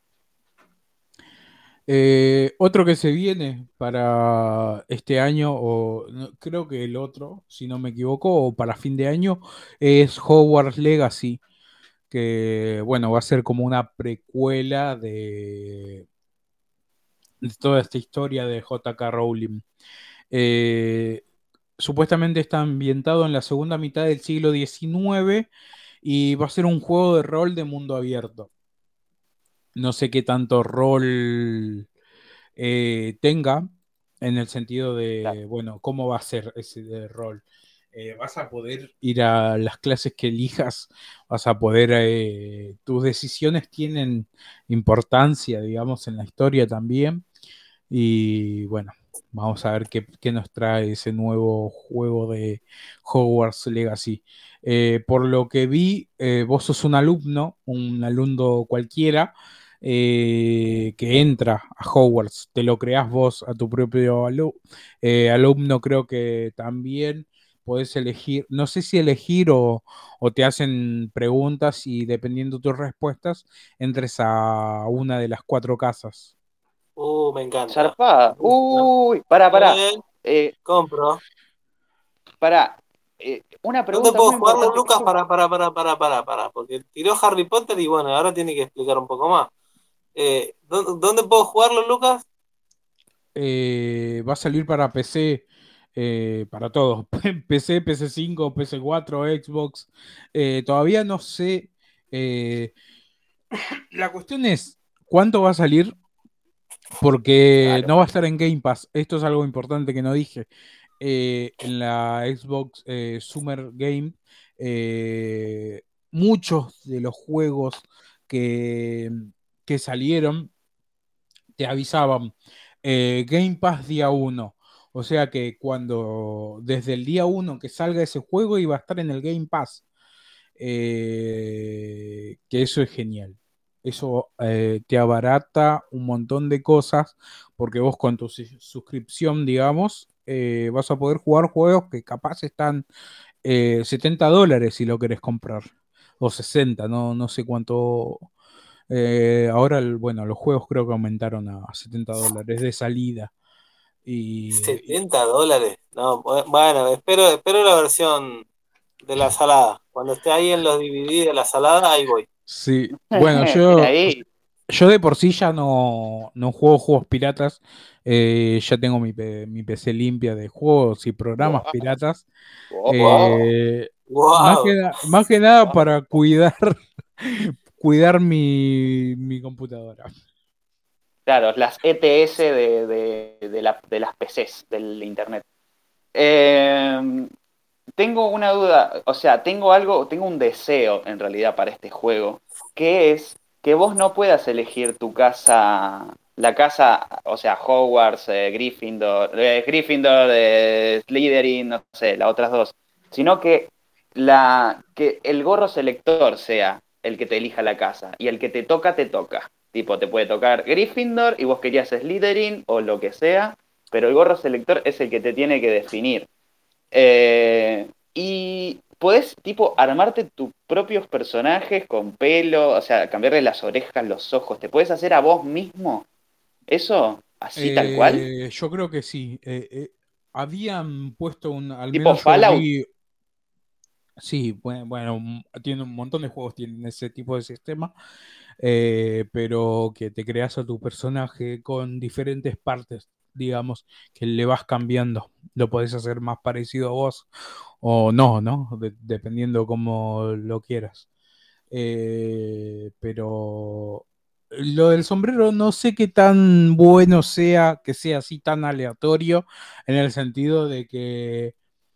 Eh, otro que se viene para este año, o no, creo que el otro, si no me equivoco, o para fin de año, es Hogwarts Legacy, que bueno, va a ser como una precuela de, de toda esta historia de J K. Rowling. Eh, Supuestamente está ambientado en la segunda mitad del siglo diecinueve y va a ser un juego de rol de mundo abierto. No sé qué tanto rol eh, tenga, en el sentido Claro. de, bueno, cómo va a ser ese de rol. Eh, vas a poder ir a las clases que elijas, vas a poder, eh, tus decisiones tienen importancia, digamos, en la historia también. Y bueno, vamos a ver qué, qué nos trae ese nuevo juego de Hogwarts Legacy. Eh, por lo que vi, eh, vos sos un alumno, un alumno cualquiera, eh, que entra a Hogwarts, te lo creás vos a tu propio alu- eh, alumno, creo que también podés elegir, no sé si elegir o, o te hacen preguntas y dependiendo de tus respuestas, entres a una de las cuatro casas. Uh, me encanta. Zarpada. Me gusta. Uy, pará, pará. Bien, Eh, compro. pará. Eh, una ¿Dónde pregunta puedo muy jugarlo, importante. Lucas? ¿Esto Para, para, para, para, para, para. Porque tiró Harry Potter y bueno, ahora tiene que explicar un poco más. Eh, ¿dó- ¿dónde puedo jugarlo, Lucas? Eh, va a salir para P C, eh, para todos, P C, P C cinco, P C cuatro, Xbox. Eh, todavía no sé. eh, la cuestión es cuánto va a salir, porque Claro. no va a estar en Game Pass. Esto es algo importante que no dije. Eh, en la Xbox eh, Summer Game, eh, muchos de los juegos que, que salieron te avisaban, eh, Game Pass día uno. O sea que cuando, desde el día uno que salga ese juego, iba a estar en el Game Pass. Eh, que eso es genial. Eso eh, te abarata un montón de cosas, porque vos con tu si- suscripción, digamos, eh, vas a poder jugar juegos que capaz están eh, setenta dólares si lo querés comprar. O sesenta, no, no sé cuánto. Eh, ahora, el- bueno, los juegos creo que aumentaron a setenta dólares de salida. Y, y- Setenta dólares. No, bu- bueno, espero, espero la versión. de la salada. Cuando esté ahí en los D V D de la salada, ahí voy. Sí, bueno, Mira yo, ahí. yo de por sí ya no, no juego juegos piratas. Eh, ya tengo mi, P- mi P C limpia de juegos y programas Wow, piratas. wow, Eh, más que, ¡Wow! na- más que nada para cuidar, cuidar mi, mi computadora. claro, las E T S de, de, de, la- de las P Cs del internet. Eh, tengo una duda, o sea, tengo algo, tengo un deseo en realidad para este juego, que es que vos no puedas elegir tu casa, la casa, o sea, Hogwarts, eh, Gryffindor, eh, Gryffindor, eh, Slytherin, no sé, las otras dos, sino que la que el gorro selector sea el que te elija la casa y el que te toca te toca. Tipo, te puede tocar Gryffindor y vos querías Slytherin o lo que sea, pero el gorro selector es el que te tiene que definir. Eh, y podés, tipo, armarte tus propios personajes con pelo, o sea, cambiarle las orejas, los ojos. ¿Te puedes hacer a vos mismo eso? ¿Así tal cual? Eh, yo creo que sí. Eh, eh, habían puesto un, al ¿Tipo menos yo Fallout? vi, sí, bueno, bueno, un- tiene un montón de juegos tienen ese tipo de sistema, eh, pero que te creas a tu personaje con diferentes partes, digamos, que le vas cambiando. Lo podés hacer más parecido a vos o no, ¿no? De- dependiendo cómo lo quieras. Eh, pero lo del sombrero no sé qué tan bueno sea que sea así tan aleatorio en el sentido de que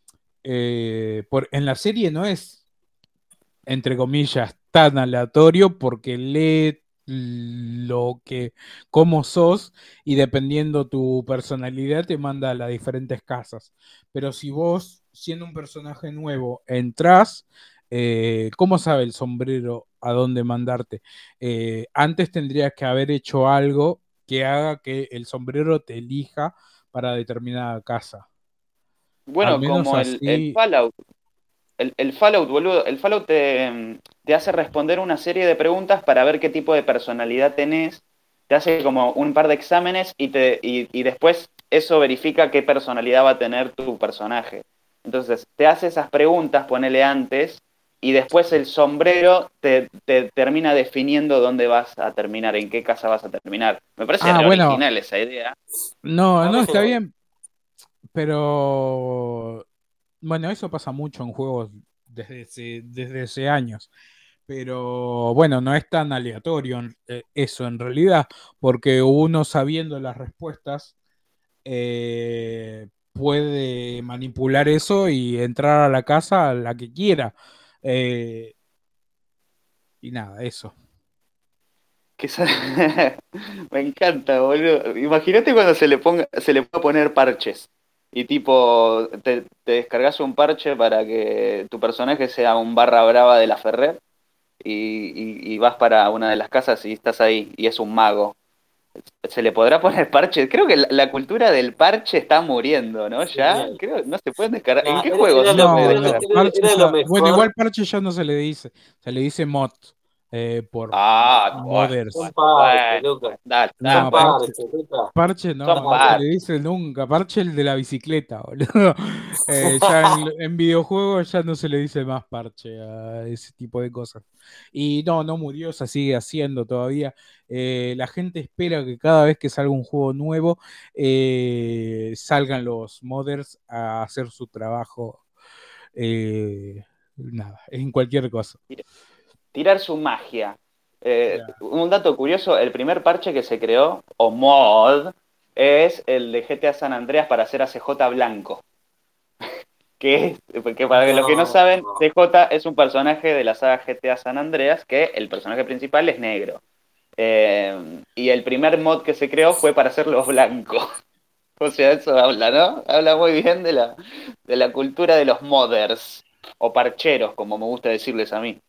eh, por, en la serie no es, entre comillas, tan aleatorio porque lee lo que, cómo sos y dependiendo tu personalidad te manda a las diferentes casas. Pero si vos, siendo un personaje nuevo, entrás, eh, ¿cómo sabe el sombrero a dónde mandarte? Eh, antes tendrías que haber hecho algo que haga que el sombrero te elija para determinada casa. Al Bueno, menos como el, el así. Fallout. El, el Fallout, boludo. El Fallout te, te hace responder una serie de preguntas para ver qué tipo de personalidad tenés. Te hace como un par de exámenes y, te, y, y después eso verifica qué personalidad va a tener tu personaje. Entonces, te hace esas preguntas, ponele antes, y después el sombrero te, te termina definiendo dónde vas a terminar, en qué casa vas a terminar. Me parece Ah, re bueno, original esa idea. no, A no mí sí está me gusta. bien, pero bueno, eso pasa mucho en juegos desde hace, desde hace años. Pero bueno, no es tan aleatorio en- eh, eso en realidad, porque uno sabiendo las respuestas eh, puede manipular eso y entrar a la casa a la que quiera. Eh, y nada, eso. Que sa- Me encanta, boludo. Imagínate cuando se le ponga, se le pueda poner parches. Y tipo, te, te descargas un parche para que tu personaje sea un barra brava de la Ferrer y, y- y vas para una de las casas y estás ahí y es un mago. ¿Se le podrá poner parche? Creo que la, la cultura del parche está muriendo, ¿no? Ya, Genial. creo, no se pueden descargar. ¿En Nah, qué era, juegos era se lo, No, puede era, no, descargar? era- parche era lo ya. Bueno, igual mejor. parche ya no se le dice, se le dice mod eh, por Ah, bueno, modders. Son bueno, parches, bueno, Lucas. bueno, dale, dale, Son No, está bien. parche, parches, Lucas. parche Son no, no se le parches. dice nunca. Parche el de la bicicleta, boludo. Eh, ya en, en videojuegos ya no se le dice más parche a ese tipo de cosas. Y no, no murió, se sigue haciendo todavía. Eh, la gente espera que cada vez que salga un juego nuevo eh, salgan los modders a hacer su trabajo. eh, nada, en cualquier cosa. Tirar su magia. Eh, Ya. un dato curioso, el primer parche que se creó, o mod, es el de G T A San Andreas para hacer a C J blanco. Que es, porque para los que no No. saben, C J es un personaje de la saga G T A San Andreas, que el personaje principal es negro. Eh, y el primer mod que se creó fue para hacerlo blanco. O sea, eso habla, ¿no? Habla muy bien de la, de la cultura de los modders, o parcheros, como me gusta decirles a mí.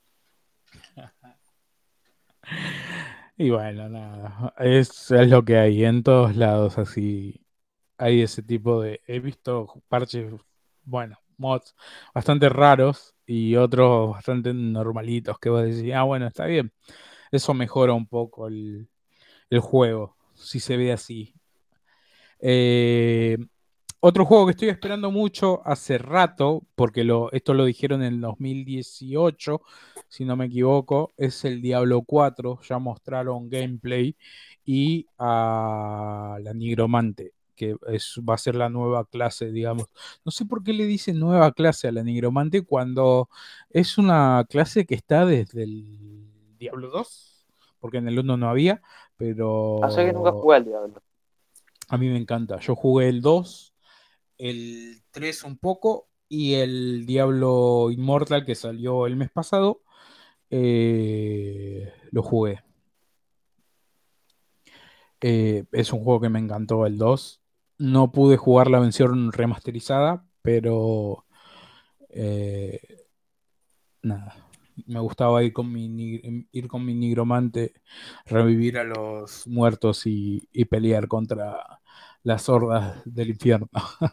Y bueno, nada, es, es lo que hay en todos lados, así hay ese tipo de... He visto parches, bueno, mods bastante raros y otros bastante normalitos que vos decís, ah, bueno, está bien, eso mejora un poco el, el juego, si se ve así. Eh, otro juego que estoy esperando mucho hace rato, porque lo, esto lo dijeron en el dos mil dieciocho, si no me equivoco, es el Diablo cuatro. Ya mostraron gameplay y a la Nigromante, que es, va a ser la nueva clase, digamos. No sé por qué le dicen nueva clase a la Nigromante cuando es una clase que está desde el Diablo dos, porque en el uno no había, O sea que nunca pero jugué al Diablo. a mí me encanta. Yo jugué el dos, el tres un poco y el Diablo Immortal que salió el mes pasado, eh, lo jugué. Eh, es un juego que me encantó el dos. No pude jugar la versión remasterizada, pero eh, nada. Me gustaba ir con mi, ni- ir con mi nigromante, revivir a los muertos y, y pelear contra las hordas del infierno.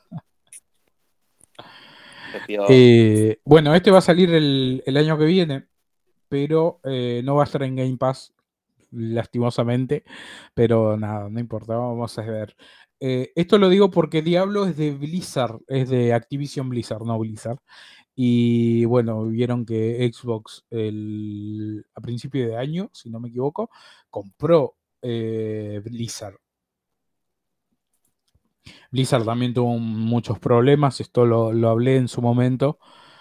Qué piola. Eh, bueno, este va a salir el, el año que viene, pero eh, no va a estar en Game Pass, lastimosamente. Pero nada, no importa, vamos a ver. Eh, esto lo digo porque Diablo es de Blizzard, es de Activision Blizzard, no Blizzard. Y bueno, vieron que Xbox el, a principio de año, si no me equivoco, compró eh, Blizzard. Blizzard también tuvo muchos problemas, esto lo, lo hablé en su momento.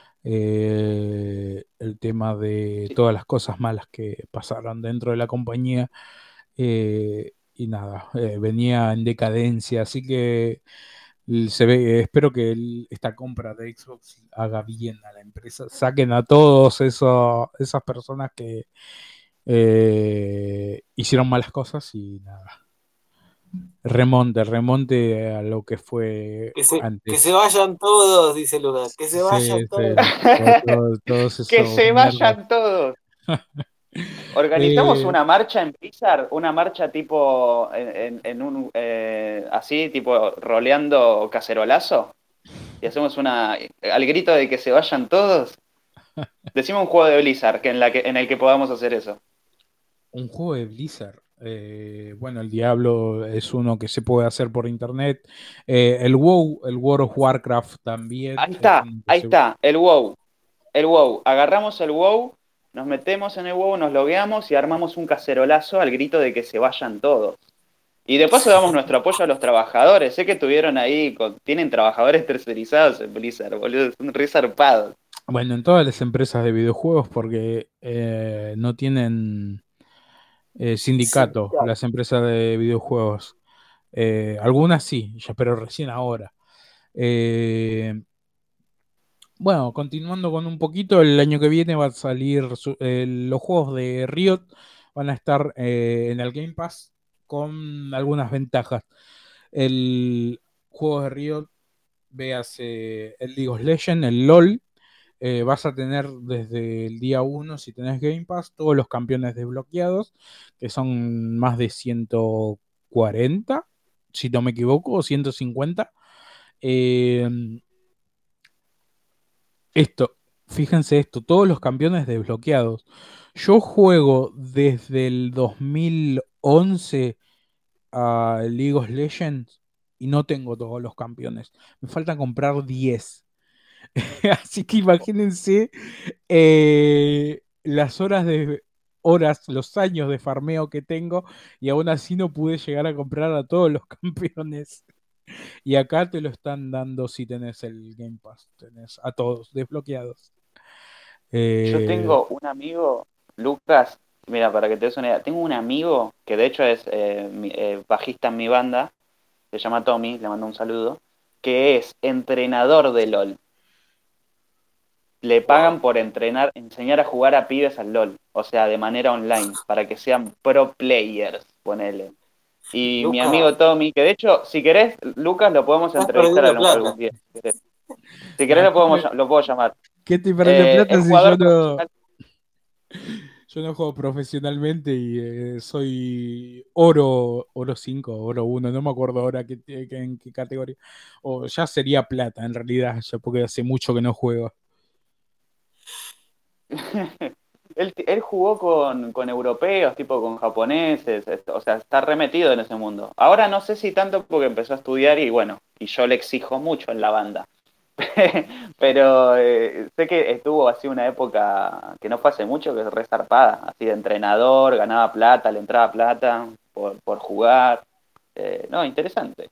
Eh, el tema de Sí. todas las cosas malas que pasaron dentro de la compañía, eh, y nada, eh, venía en decadencia, así que l- se ve, espero que el- esta compra de Xbox haga bien a la empresa, saquen a todos eso, esas personas que eh, hicieron malas cosas y nada, remonte, remonte a lo que fue Que se, que se antes. vayan todos, dice Lucas, que se vayan Sí, todos. sí, todo- todo- todos Que esos se mierdas. vayan todos. Organizamos Eh, una marcha en Blizzard, una marcha tipo en, en- en un eh, así, tipo roleando cacerolazo, y hacemos una al grito de que se vayan todos. Decimos un juego de Blizzard que en la que en el que podamos hacer eso. un juego de Blizzard. Eh, bueno, el Diablo es uno que se puede hacer por internet. Eh, el WoW, el World of Warcraft también Ahí es está, uno que ahí se... está, el WoW, el WoW. Agarramos el WoW, nos metemos en el WoW, nos logueamos y armamos un cacerolazo al grito de que se vayan todos. Y de paso damos nuestro apoyo a los trabajadores. Sé que tuvieron ahí, con- tienen trabajadores tercerizados en Blizzard, boludo, son re zarpados. Bueno, en todas las empresas de videojuegos porque eh, no tienen eh, sindicato Sindicato. las empresas de videojuegos. Eh, algunas sí, ya, pero recién ahora. Eh, Bueno, continuando con un poquito, el año que viene va a salir su- eh, los juegos de Riot, van a estar eh, en el Game Pass con algunas ventajas. El juego de Riot, véase el League of Legends, el LOL, eh, vas a tener desde el día uno, si tenés Game Pass, todos los campeones desbloqueados, que son más de ciento cuarenta, si no me equivoco, o ciento cincuenta. Eh, Esto, fíjense esto, todos los campeones desbloqueados. Yo juego desde el dos mil once a League of Legends y no tengo todos los campeones. Me falta comprar diez. Así que imagínense eh, las horas de horas, los años de farmeo que tengo y aún así no pude llegar a comprar a todos los campeones. Y acá te lo están dando si tenés el Game Pass, tenés a todos desbloqueados. Yo Eh, tengo un amigo, Lucas, mira, para que te des una idea, tengo un amigo que de hecho es eh, mi- eh, bajista en mi banda, se llama Tommy, le mando un saludo, que es entrenador de LOL. Le pagan por entrenar, enseñar a jugar a pibes al LOL, o sea, de manera online, para que sean pro players, ponele. Y mi Lucas, amigo Tommy, que de hecho, si querés, Lucas, lo podemos estás entrevistar perdiendo algún, plata. algún día. Si querés, si querés nah, lo, ¿qué podemos, te, lo puedo llamar. qué te parece Eh, plata es si yo jugador no, profesional. yo no juego profesionalmente y eh, soy oro, oro cinco, oro uno, no me acuerdo ahora qué, qué- en qué categoría. O ya sería plata en realidad, ya porque hace mucho que no juego. Él, él jugó con, con europeos, tipo con japoneses, o sea, está remetido en ese mundo. Ahora no sé si tanto porque empezó a estudiar y bueno, y yo le exijo mucho en la banda. Pero eh, sé que estuvo así una época que no fue hace mucho, que es re zarpada, así de entrenador, ganaba plata, le entraba plata por, por jugar. Eh, no, interesante.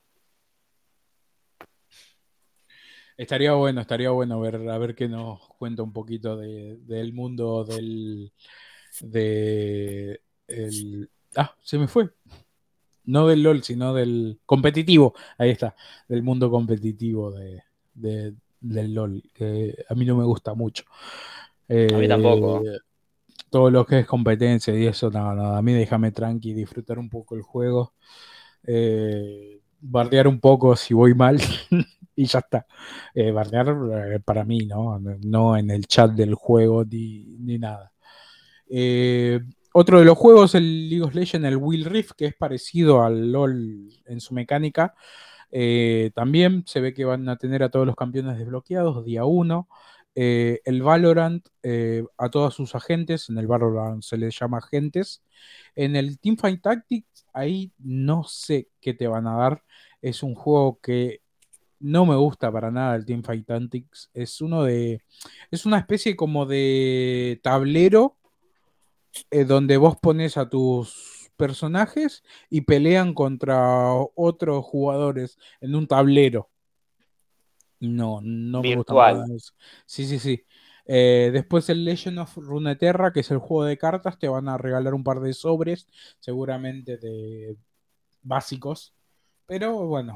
Estaría bueno, estaría bueno ver, a ver qué nos cuenta un poquito de, del mundo del, de el, ah, se me fue. No del LOL, sino del competitivo. Ahí está, del mundo competitivo de, de- del LOL, que a mí no me gusta mucho. A mí tampoco. Eh, todo lo que es competencia y eso, no, no, a mí déjame tranqui, disfrutar un poco el juego, eh, bardear un poco si voy mal y ya está. Eh, bardear eh, para mí, ¿no? No en el chat del juego ni, ni nada. Eh, Otro de los juegos, el League of Legends, el Wild Rift, que es parecido al LoL en su mecánica. Eh, también se ve que van a tener a todos los campeones desbloqueados día uno. Eh, el Valorant eh, a todos sus agentes, en el Valorant se les llama agentes. En el Teamfight Tactics, ahí no sé qué te van a dar. Es un juego que no me gusta para nada el Teamfight Tactics. Es uno de. Es una especie como de tablero eh, donde vos pones a tus personajes y pelean contra otros jugadores en un tablero. No, no me gusta para Virtual. nada eso. Sí, sí, sí. Eh, después el Legend of Runeterra, que es el juego de cartas, te van a regalar un par de sobres, seguramente de básicos. Pero bueno.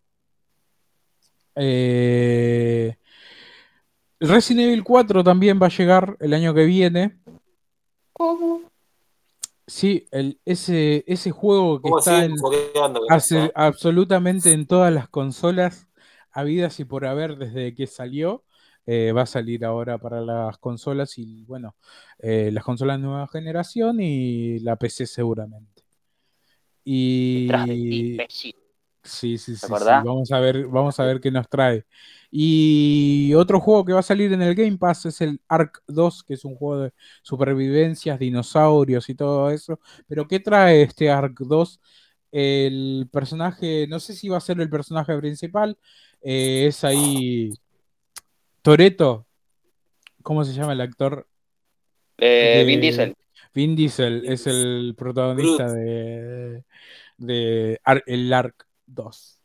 Eh, Resident Evil cuatro también va a llegar el año que viene. ¿Cómo? Sí, el, ese, ese juego que ¿Cómo está siguen en fogueando con eso? hace eh? absolutamente en todas las consolas habidas y por haber desde que salió, eh, va a salir ahora para las consolas y bueno, eh, las consolas de nueva generación y la P C seguramente. Detrás de ti, Y imbécil. sí, sí, ¿Te sí, sí, acordás? vamos a ver, vamos a ver qué nos trae. Y otro juego que va a salir en el Game Pass es el Ark dos, que es un juego de supervivencias, dinosaurios y todo eso. Pero ¿qué trae este Ark dos? El personaje, no sé si va a ser el personaje principal, eh, es ahí Toretto, ¿cómo se llama el actor? Eh, Vin De Diesel. Vin Diesel, es el Groot. protagonista de, de Ar- el Ark dos.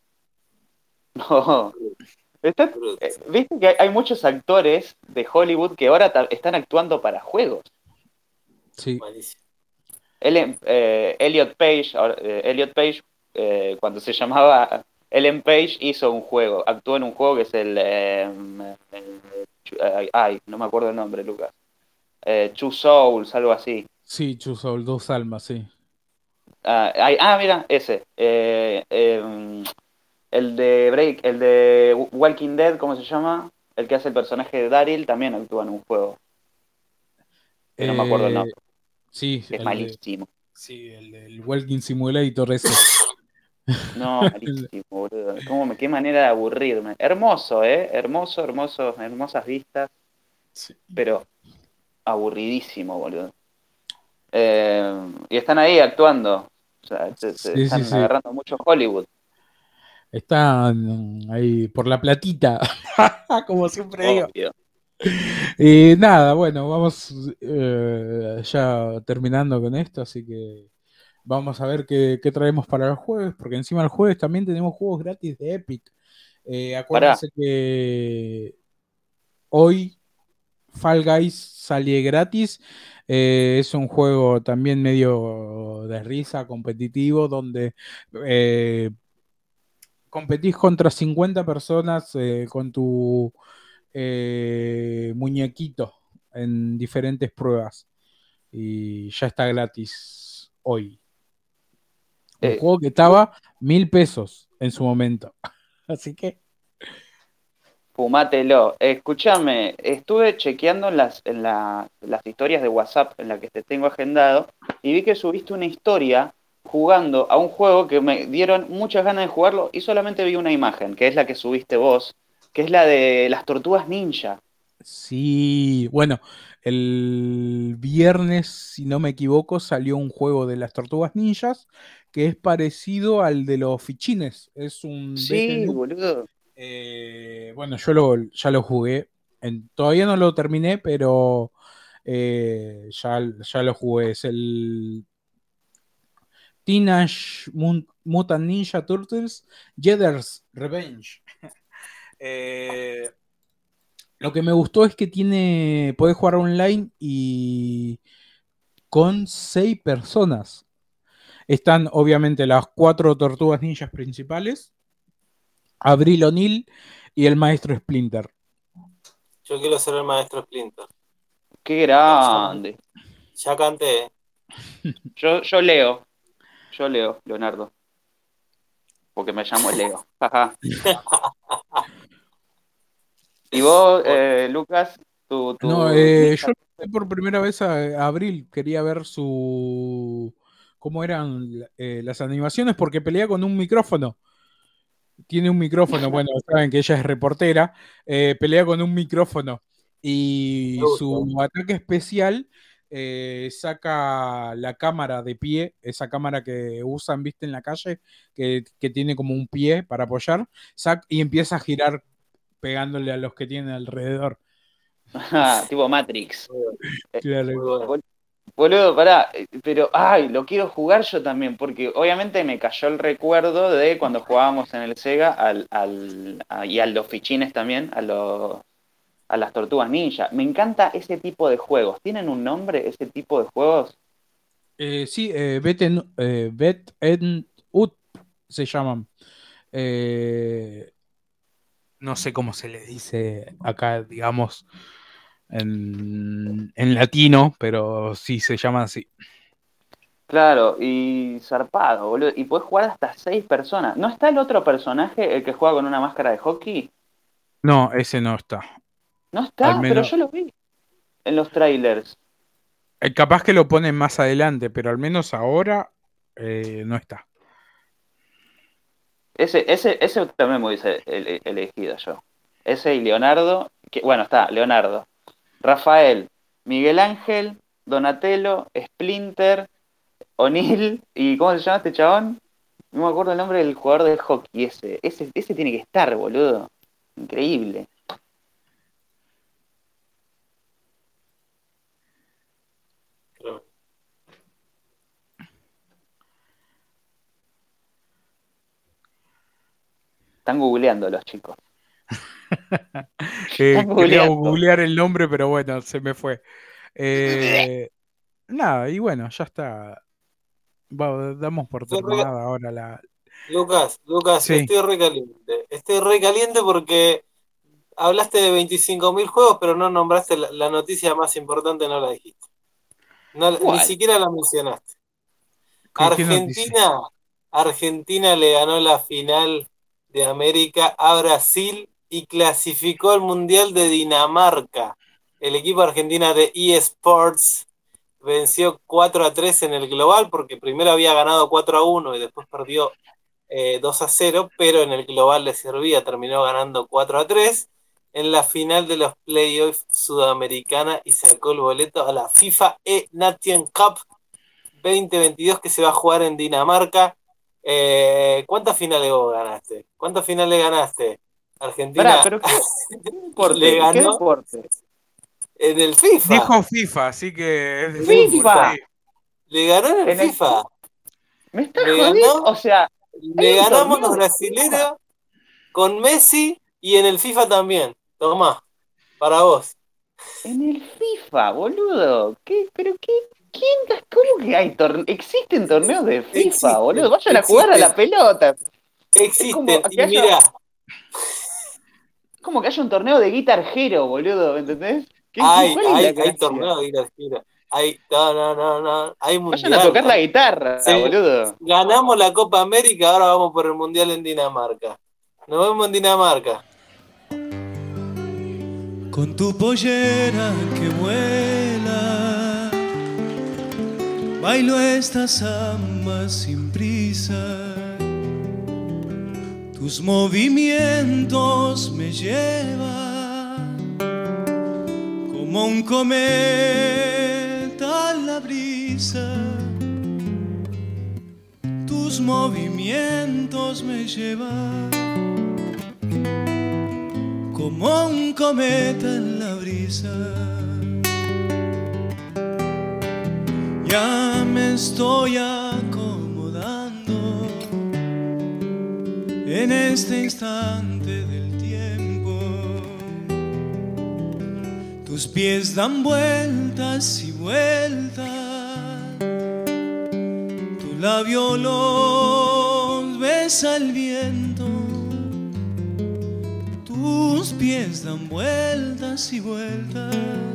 No. Está- Groot. eh, Viste que hay, hay muchos actores de Hollywood que ahora ta- están actuando para juegos. Sí. Malísimo. Ellen- eh, Elliot Page, ahora, eh, Elliot Page eh, cuando se llamaba Ellen Page, hizo un juego, actuó en un juego que es el... eh, eh, ay, no me acuerdo el nombre, Lucas. Eh, Two Souls, algo así. Sí, Chuzo, dos almas, sí. Ah, ay, ah, mira, ese. Eh, eh, el de Break, el de Walking Dead, ¿cómo se llama? El que hace el personaje de Daryl también actúa en un juego, que no me acuerdo el Eh, nombre. sí, Es el de, malísimo. sí, el del Walking Simulator ese. No, malísimo, boludo. ¿Cómo me, qué manera de aburrirme. Hermoso, ¿eh? Hermoso, hermoso, hermosas vistas, Sí, pero aburridísimo, boludo. Eh, y están ahí actuando. O sea, se, se sí, sí, están sí. agarrando mucho Hollywood. Están ahí por la platita, como siempre digo. Obvio. Y nada, bueno, vamos eh, ya terminando con esto, así que vamos a ver qué, qué traemos para el jueves, porque encima el jueves también tenemos juegos gratis de Epic. Eh, Pará. acuérdense que hoy Fall Guys sale gratis. Eh, es un juego también medio de risa, competitivo, donde eh, competís contra cincuenta personas eh, con tu eh, muñequito en diferentes pruebas. Y ya está gratis hoy. Un Eh, juego que estaba mil pesos en su momento. Así que Fumátelo. Escúchame, estuve chequeando en las, en la- las historias de WhatsApp en la que te tengo agendado y vi que subiste una historia jugando a un juego que me dieron muchas ganas de jugarlo y solamente vi una imagen, que es la que subiste vos, que es la de las tortugas ninja. sí, bueno, el viernes, si no me equivoco, salió un juego de las Tortugas Ninjas que es parecido al de los fichines. Es un Sí, beat'em up. boludo. Eh, bueno, yo lo, ya lo jugué. En- todavía no lo terminé, pero eh, ya, ya lo jugué. Es el Teenage Mun- Mutant Ninja Turtles Jedi's Revenge. Eh, lo que me gustó es que tiene. Podés jugar online y con seis personas. Están obviamente las cuatro tortugas ninjas principales, Abril O'Neil y el maestro Splinter. Yo quiero ser el maestro Splinter. Qué Ya, grande. ya canté. Yo, yo leo. Yo leo, Leonardo. Porque me llamo Leo. Jaja. Y vos, eh, Lucas, tu, tu No, eh, ninja- yo vi por primera vez a, a Abril, quería ver su cómo eran eh, las animaciones porque pelea con un micrófono. Tiene un micrófono, bueno, saben que ella es reportera, eh, pelea con un micrófono y Me gusta. su ataque especial eh, saca la cámara de pie, esa cámara que usan, viste, en la calle, que, que tiene como un pie para apoyar, sac- y empieza a girar pegándole a los que tienen alrededor. tipo Matrix. Eh, Claro. Muy bueno. bol- Boludo, pará, eh, pero, ay, lo quiero jugar yo también, porque obviamente me cayó el recuerdo de cuando jugábamos en el Sega al, al, a- y a los fichines también, a, los, a las tortugas ninja. Me encanta ese tipo de juegos. ¿Tienen un nombre ese tipo de juegos? Eh, sí, eh, Bet en, eh, Bet en Ut se llaman. Eh, no sé cómo se le dice acá, digamos, en, en latino, pero sí se llaman así. Claro, y zarpado, boludo. Y podés jugar hasta seis personas. ¿No está el otro personaje, el que juega con una máscara de hockey? No, ese no está. No Al está, pero menos, yo lo vi en los trailers. eh, capaz que lo ponen más adelante, pero al menos ahora eh, no está. Ese, ese, ese también me hubiese ele- elegido yo. Ese y Leonardo, que, bueno, está, Leonardo. Rafael, Miguel Ángel, Donatello, Splinter, O'Neill, ¿y cómo se llama este chabón? No me acuerdo el nombre del jugador de hockey ese. Ese, ese tiene que estar, boludo. Increíble. Creo. Están googleando los chicos. Eh, Están quería googleando. googlear el nombre, pero bueno, se me fue. Eh, nada, y bueno, ya está. Va, damos por Estoy re- terminada ahora la. Lucas, Lucas, Sí, estoy re caliente. Estoy re caliente porque hablaste de veinticinco mil juegos, pero no nombraste la, la noticia más importante, no la dijiste. No, ni ¿Cuál? siquiera la mencionaste. ¿qué, qué noticia? Argentina, Argentina le ganó la final de América a Brasil y clasificó al Mundial de Dinamarca. El equipo argentina de eSports venció cuatro a tres en el global, porque primero había ganado cuatro a uno y después perdió eh, dos a cero, pero en el global le servía, terminó ganando cuatro a tres en la final de los playoffs sudamericana y sacó el boleto a la FIFA E-Nation Cup veinte veintidós que se va a jugar en Dinamarca. Eh, ¿Cuántas finales vos ganaste? ¿Cuántas finales ganaste? Pará, Argentina pero ¿qué, qué le deporte? ¿Qué ganó deporte? en el FIFA. Dijo FIFA, así que es de En el fútbol. FIFA. Sí. Le ganó en el En el... FIFA. ¿Me estás Le jodiendo? ganó, O sea, hay le un ganamos torneo los de FIFA. brasileños con Messi y en el FIFA también. Tomá, para vos. En el FIFA, boludo. ¿Qué? ¿Pero qué? ¿Quién? ¿Cómo que hay torneos? Existen torneos de FIFA, boludo. Existen, Vayan a jugar a existen, la pelota. Es como existen. que Y haya, mirá, como que haya un torneo de Guitar Hero, boludo, ¿me entendés? ¿Qué, qué, hay, cuál es la hay, hay gracia? torneos de ir al gira. Hay, no, no, no, no, hay Vayan a mundial. tocar la guitarra, Se- boludo. ganamos la Copa América, ahora vamos por el mundial en Dinamarca. Nos vemos en Dinamarca. Con tu pollera que vuela, bailo esta samba sin prisa. Tus movimientos me llevan como como un cometa en la brisa. Tus movimientos me llevan como un cometa en la brisa. Ya me estoy acomodando en este instante del tiempo. Tus pies dan vueltas y vueltas, tu labio los besa el viento. Tus pies dan vueltas y vueltas,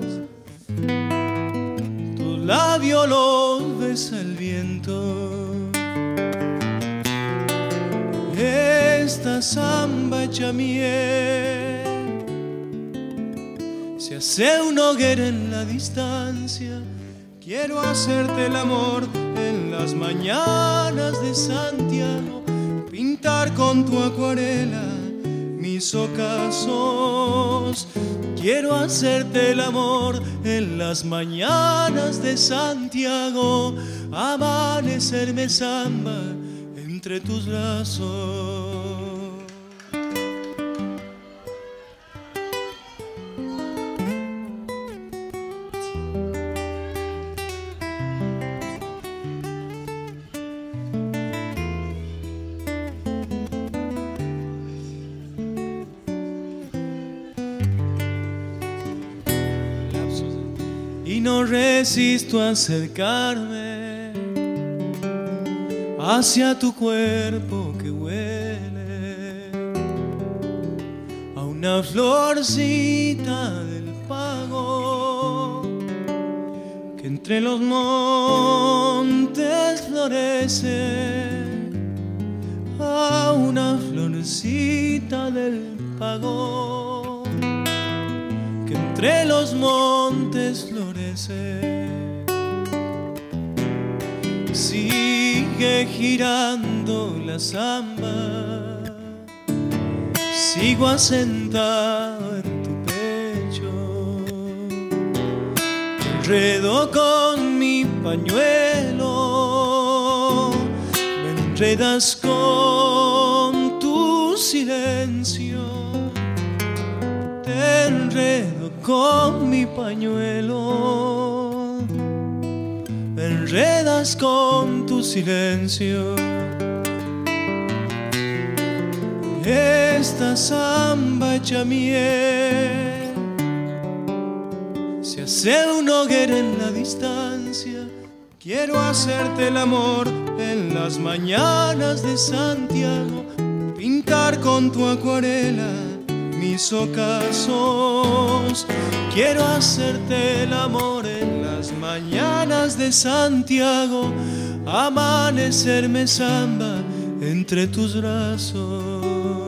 tu labio los besa el viento. Esta samba hecha miel se hace una hoguera en la distancia. Quiero hacerte el amor en las mañanas de Santiago, pintar con tu acuarela mis ocasos. Quiero hacerte el amor en las mañanas de Santiago, amanecerme samba entre tus brazos. Y no resisto a acercarme hacia tu cuerpo que huele a una florcita del pago que entre los montes florece, a una florcita del pago que entre los montes florece. Sigue girando la samba, sigo asentado en tu pecho, me enredo con mi pañuelo, me enredas con tu silencio, te enredo con mi pañuelo, me enredas con tu silencio. Esta samba hecha miel se hace una hoguera en la distancia. Quiero hacerte el amor en las mañanas de Santiago, pintar con tu acuarela mis ocasos. Quiero hacerte el amor en las mañanas de Santiago, amanecerme samba entre tus brazos.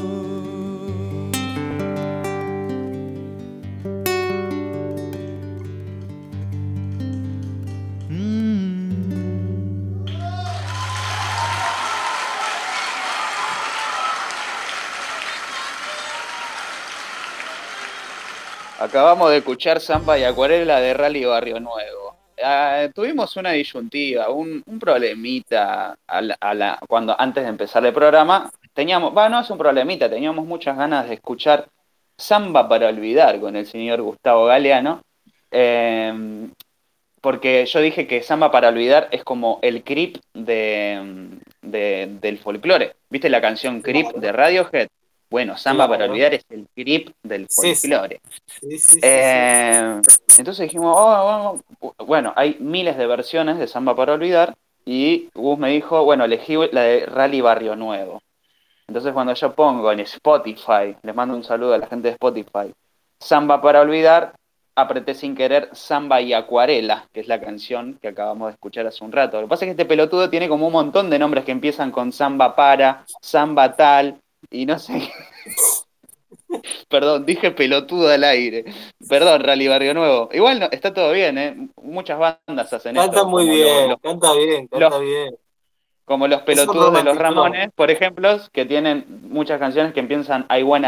Acabamos de escuchar Samba y Acuarela de Rally Barrio Nuevo. Uh, tuvimos una disyuntiva, un, un problemita a la, a la, cuando antes de empezar el programa. Teníamos, bueno, no es un problemita, teníamos muchas ganas de escuchar Samba para Olvidar con el señor Gustavo Galeano, eh, porque yo dije que Samba para Olvidar es como el Creep de, de, del folclore. ¿Viste la canción Creep de Radiohead? Bueno, Samba para Olvidar es el Creep del folclore. Sí, sí, sí, eh, sí, sí. Entonces dijimos, oh, oh, bueno, hay miles de versiones de Samba para Olvidar, y Gus me dijo, bueno, elegí la de Rally Barrio Nuevo. Entonces cuando yo pongo en Spotify, les mando un saludo a la gente de Spotify, Samba para Olvidar, apreté sin querer Samba y Acuarela, que es la canción que acabamos de escuchar hace un rato. Lo que pasa es que este pelotudo tiene como un montón de nombres que empiezan con Samba para, Samba tal, y no sé. Perdón, dije pelotudo al aire. Perdón, Rally Barrio Nuevo. Igual no, está todo bien, ¿eh? Muchas bandas hacen esto. Canta muy bien, los, canta bien, canta los, bien. Como los pelotudos de los Ramones, por ejemplo, que tienen muchas canciones que empiezan I Wanna Be,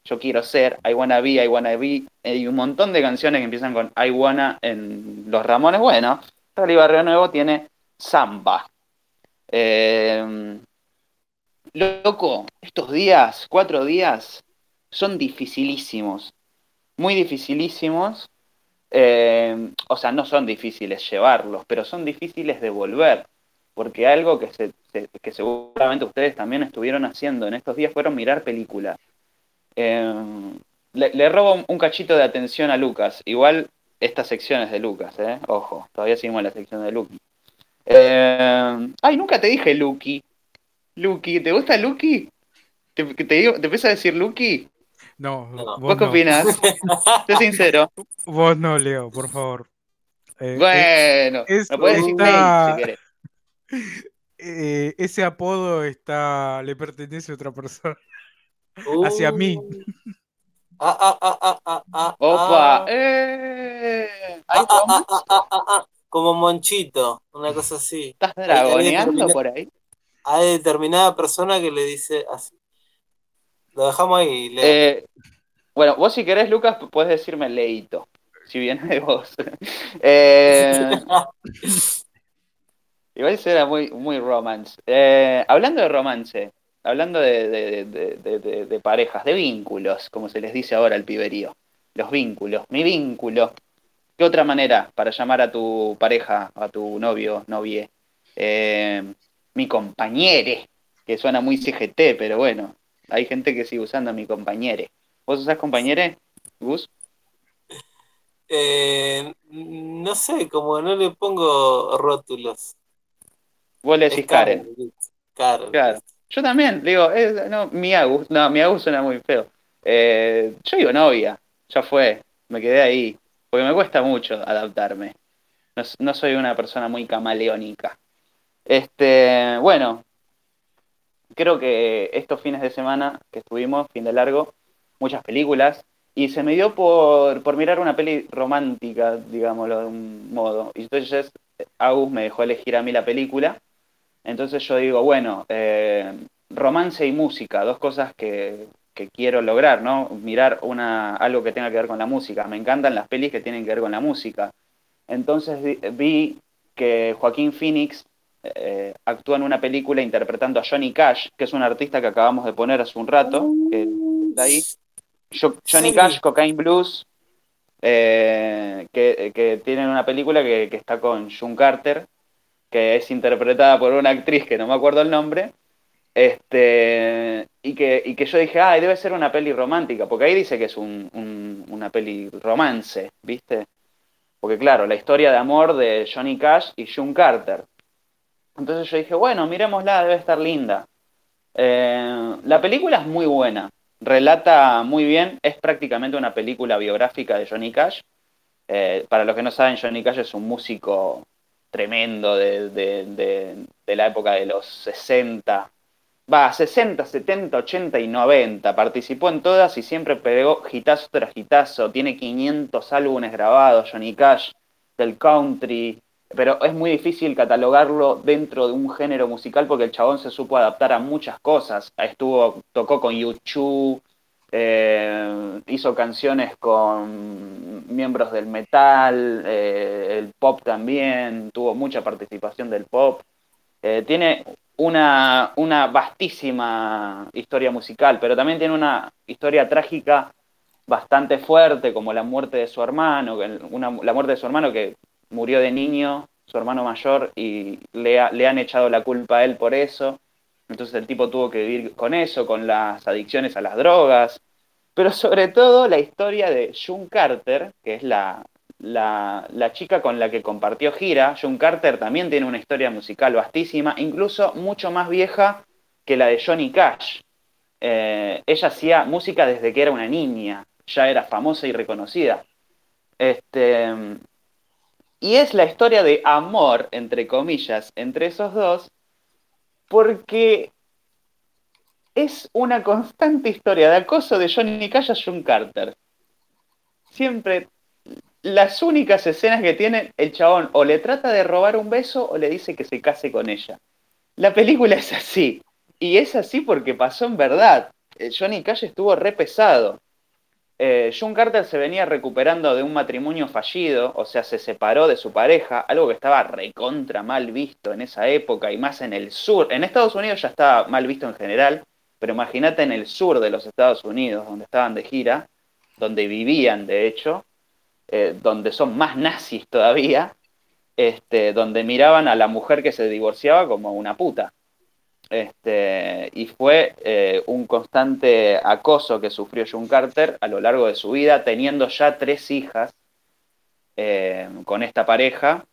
Yo quiero ser, I wanna be, I wanna be. Hay un montón de canciones que empiezan con I wanna en Los Ramones. Bueno, Charly Barrio Nuevo tiene Samba. Eh, loco, estos días, cuatro días, son dificilísimos. Muy dificilísimos. Eh, o sea, no son difíciles llevarlos, pero son difíciles de volver. Porque algo que, se, se- que seguramente ustedes también estuvieron haciendo en estos días fueron mirar películas. Eh, le, le robo un, un cachito de atención a Lucas. Igual esta sección es de Lucas, ¿eh? Ojo, todavía seguimos en la sección de Lucky. Eh, ay, nunca te dije Lucky. Lucky, ¿te gusta Lucky? ¿Te, te, digo- ¿te empieza a decir Lucky? No, No. vos ¿Vos qué no. opinás? Sé sincero. Vos no, Leo, por favor. Eh, eh, Bueno, es, me puedes decir Nate si está, querés. eh, ese apodo está, le pertenece a otra persona, hacia mí. Uh, ah, ah, ah, ah, ah, ah, Opa, ah. eh, Ah, ¿hay ah, ah, romance? ah, ah, ah, ah. Como Monchito, una cosa así. ¿Estás Hay, hay, dragoneando determina- por ahí? hay determinada persona que le dice así. Lo dejamos ahí, Leo. Eh, bueno, vos si querés, Lucas, puedes decirme Leito, si viene de vos. Eh, igual eso era muy, muy romance. Eh, hablando de romance, hablando de, de- de- de- de- de parejas, de vínculos, como se les dice ahora al piberío. Los vínculos, mi vínculo. ¿Qué otra manera para llamar a tu pareja, a tu novio, novie? Eh, mi compañere, que suena muy C G T, pero bueno, hay gente que sigue usando mi compañere. ¿Vos usás compañere, Gus? Eh, no sé, como no le pongo rótulos. Vos le Es decís Karen. Karen, ¿viste? Karen, Claro. ¿viste? Yo también, digo, eh, no, mi Agus, no, mi Agus suena muy feo. Eh, yo digo novia, ya fue, me quedé ahí, porque me cuesta mucho adaptarme. No, no soy una persona muy camaleónica. Este, bueno, creo que estos fines de semana que estuvimos, fin de largo, muchas películas, y se me dio por, por mirar una peli romántica, digámoslo de un modo. Y entonces Agus me dejó elegir a mí la película, entonces yo digo, bueno, eh, romance y música, dos cosas que, que quiero lograr, ¿no? Mirar una, algo que tenga que ver con la música. Me encantan las pelis que tienen que ver con la música. Entonces vi, vi que Joaquín Phoenix eh, actúa en una película interpretando a Johnny Cash, que es un artista que acabamos de poner hace un rato, que está ahí. Jo- Johnny Sí. Cash, Cocaine Blues, eh, que, que tienen una película que, que está con June Carter, que es interpretada por una actriz que no me acuerdo el nombre, este, y, que, y que yo dije, ah, debe ser una peli romántica, porque ahí dice que es un, un- una peli romance, ¿viste? Porque claro, la historia de amor de Johnny Cash y June Carter. Entonces yo dije, bueno, miremosla, debe estar linda. Eh, la película es muy buena, relata muy bien, es prácticamente una película biográfica de Johnny Cash. Eh, para los que no saben, Johnny Cash es un músico tremendo de, de- de- de la época de los sesenta. Va, sesenta, setenta, ochenta y noventa. Participó en todas y siempre pegó hitazo tras hitazo. Tiene quinientos álbumes grabados, Johnny Cash, del country. Pero es muy difícil catalogarlo dentro de un género musical porque el chabón se supo adaptar a muchas cosas. Estuvo, tocó con U dos, eh, hizo canciones con miembros del metal, eh, el pop también, tuvo mucha participación del pop. Eh, tiene una, una vastísima historia musical, pero también tiene una historia trágica bastante fuerte, como la muerte de su hermano, que- una, la muerte de su hermano que murió de niño, su hermano mayor, y le, ha- le han echado la culpa a él por eso. Entonces el tipo tuvo que vivir con eso, con las adicciones a las drogas, pero sobre todo la historia de June Carter, que es la, la, la chica con la que compartió gira. June Carter también tiene una historia musical vastísima, incluso mucho más vieja que la de Johnny Cash. Eh, ella hacía música desde que era una niña, ya era famosa y reconocida. Este, y es la historia de amor, entre comillas, entre esos dos, porque es una constante historia de acoso de Johnny Cash a June Carter. Siempre las únicas escenas que tiene el chabón o le trata de robar un beso o le dice que se case con ella. La película es así. Y es así porque pasó en verdad. eh, Johnny Cash estuvo re pesado. Eh, June Carter se venía recuperando de un matrimonio fallido, o sea, se separó de su pareja, algo que estaba recontra mal visto en esa época y más en el sur. En Estados Unidos ya estaba mal visto en general, pero imagínate en el sur de los Estados Unidos, donde estaban de gira, donde vivían de hecho, eh, donde son más nazis todavía, este, donde miraban a la mujer que se divorciaba como una puta. Este, y fue eh, un constante acoso que sufrió June Carter a lo largo de su vida, teniendo ya tres hijas eh, con esta pareja.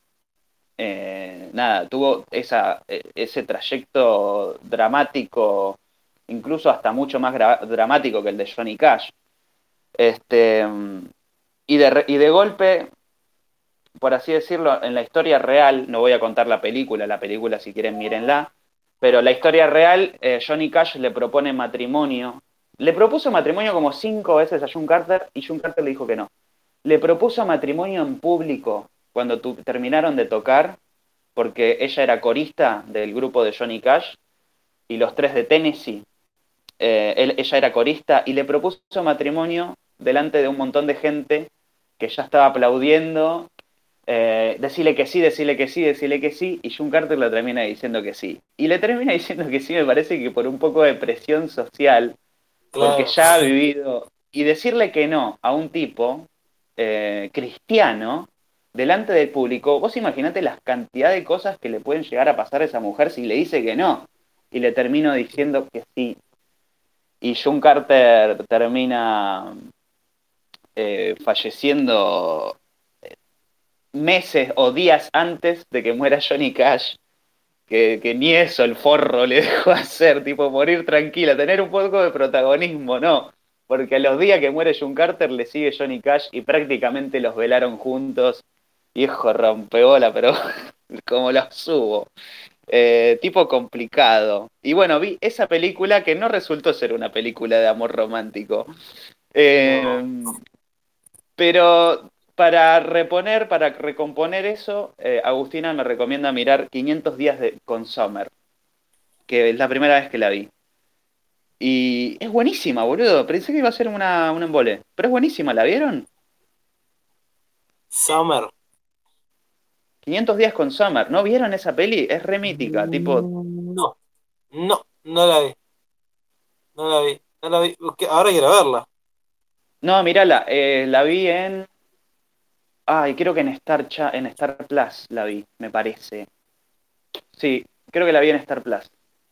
Eh, nada, tuvo esa, ese trayecto dramático, incluso hasta mucho más dramático que el de Johnny Cash. Este, y, de, y de golpe, por así decirlo, en la historia real, no voy a contar la película, la película si quieren mírenla, pero la historia real, eh, Johnny Cash le propone matrimonio. Le propuso matrimonio como cinco veces a June Carter y June Carter le dijo que no. Le propuso matrimonio en público cuando tu, terminaron de tocar, porque ella era corista del grupo de Johnny Cash y los tres de Tennessee. Eh, él, ella era corista y le propuso matrimonio delante de un montón de gente que ya estaba aplaudiendo. Eh, decirle que sí, decirle que sí, decirle que sí, y June Carter le termina diciendo que sí. Y le termina diciendo que sí, me parece que por un poco de presión social, Claro. porque ya ha vivido, y decirle que no a un tipo eh, cristiano delante del público, vos imaginate la cantidad de cosas que le pueden llegar a pasar a esa mujer si le dice que no, y le termino diciendo que sí. Y June Carter termina eh, falleciendo meses o días antes de que muera Johnny Cash, que, que ni eso el forro le dejó hacer, tipo morir tranquila, tener un poco de protagonismo, no, porque a los días que muere June Carter le sigue Johnny Cash y prácticamente los velaron juntos, hijo rompebola, pero como los subo. Eh, tipo complicado. Y bueno, vi esa película que no resultó ser una película de amor romántico. Eh, No. Pero para reponer, para recomponer eso, eh, Agustina me recomienda mirar quinientos días de, con Summer, que es la primera vez que la vi. Y es buenísima, boludo. Pensé que iba a ser una, un embole. Pero es buenísima, ¿la vieron? Summer. quinientos días con Summer. ¿No vieron esa peli? Es re mítica, tipo... No, no, no la vi. No la vi, no la vi. Ahora quiero verla. No, mirala, eh, la vi en... Ay, creo que en Star, Cha- en Star Plus la vi, me parece. Sí, creo que la vi en Star Plus.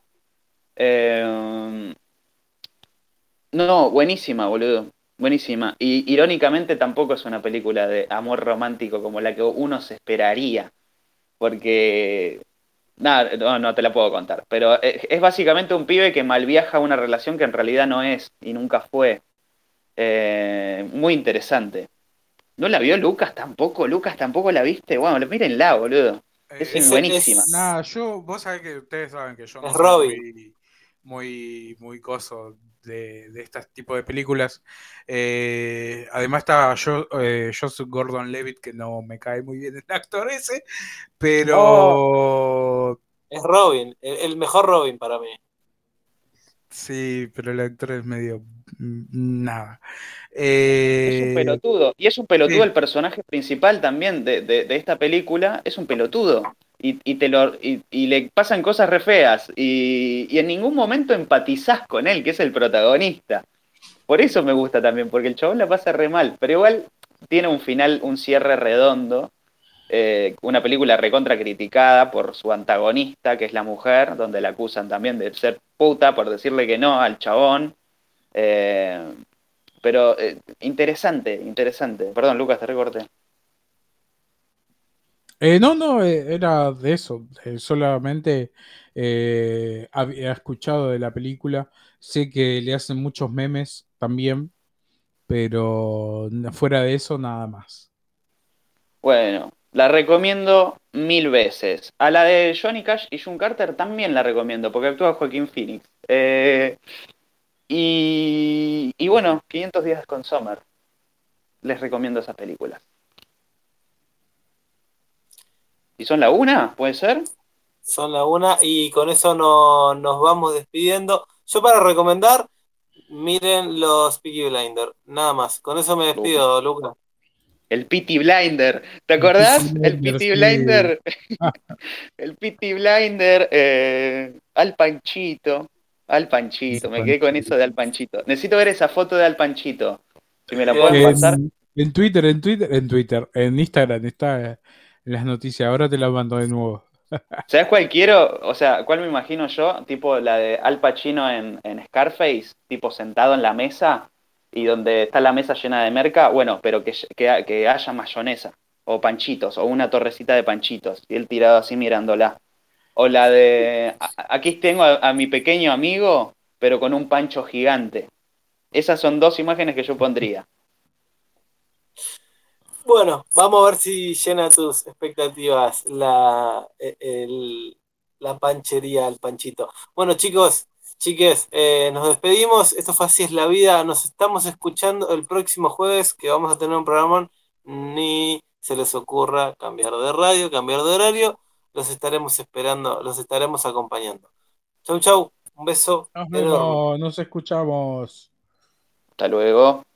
Eh, no, buenísima, boludo. Buenísima. Y irónicamente tampoco es una película de amor romántico como la que uno se esperaría. Porque... Nada, no, no te la puedo contar. Pero es, es básicamente un pibe que malviaja una relación que en realidad no es y nunca fue. Eh, muy interesante. ¿No la vio Lucas tampoco? ¿Lucas tampoco la viste? Bueno, mírenla, boludo. Es Eh, Ese buenísima. es- Nada, yo, vos sabés que ustedes saben que yo no Es soy Robin. muy, muy, muy coso de, de este tipo de películas. Eh, además está Jo- eh, Joseph Gordon-Levitt, que no me cae muy bien el actor ese, Oh, pero Es Robin, el, el mejor Robin para mí. sí, pero el actor es medio mm, nada. es un Eh, pelotudo. Y es un pelotudo sí, el personaje principal también de, de- de esta película. Es un pelotudo. Y, y te lo, y, y le pasan cosas re feas. Y, y en ningún momento empatizás con él, que es el protagonista. Por eso me gusta también, porque el chabón la pasa re mal. Pero igual tiene un final, un cierre redondo. Eh, una película recontra criticada por su antagonista, que es la mujer, donde la acusan también de ser puta por decirle que no al chabón. Eh, pero eh, interesante, interesante. Perdón, Lucas, te recorté. Eh, no, no, eh, era de eso. Eh, solamente eh, había escuchado de la película. Sé que le hacen muchos memes también, pero n- fuera de eso, nada más. Bueno, la recomiendo mil veces. A la de Johnny Cash y June Carter también la recomiendo, porque actúa Joaquín Phoenix. Eh, y, y bueno, quinientos días con Summer. Les recomiendo esas películas. ¿Y son la una? ¿Puede ser? Son la una y con eso no, nos vamos despidiendo. Yo para recomendar, miren los Peaky Blinders, nada más. Con eso me despido, Lucas. El Peaky Blinder, ¿te acordás? El Peaky Blinder, el Peaky Blinder, eh, Al Panchito, Al Panchito, me quedé con eso de Al Panchito. Necesito ver esa foto de Al Panchito, si me la pueden pasar. En, en Twitter, en Twitter, en Twitter, en Instagram está en las noticias, ahora te las mando de nuevo. ¿Sabes cuál quiero? O sea, ¿cuál me imagino yo? Tipo la de Al Pacino en, en Scarface, tipo sentado en la mesa y donde está la mesa llena de merca, bueno, pero que, que, que haya mayonesa o panchitos o una torrecita de panchitos y él tirado así mirándola. O la de, a- aquí tengo a, a mi pequeño amigo, pero con un pancho gigante. Esas son dos imágenes que yo pondría. Bueno, vamos a ver si llena tus expectativas la, e, el- la panchería, el panchito. Bueno, chicos, chiques, eh, nos despedimos. Esto fue Así es la vida. Nos estamos escuchando el próximo jueves que vamos a tener un programa. Ni se les ocurra cambiar de radio, cambiar de horario. Los estaremos esperando, los estaremos acompañando. Chau, chau. Un beso Nos enorme. vemos, nos escuchamos. Hasta luego.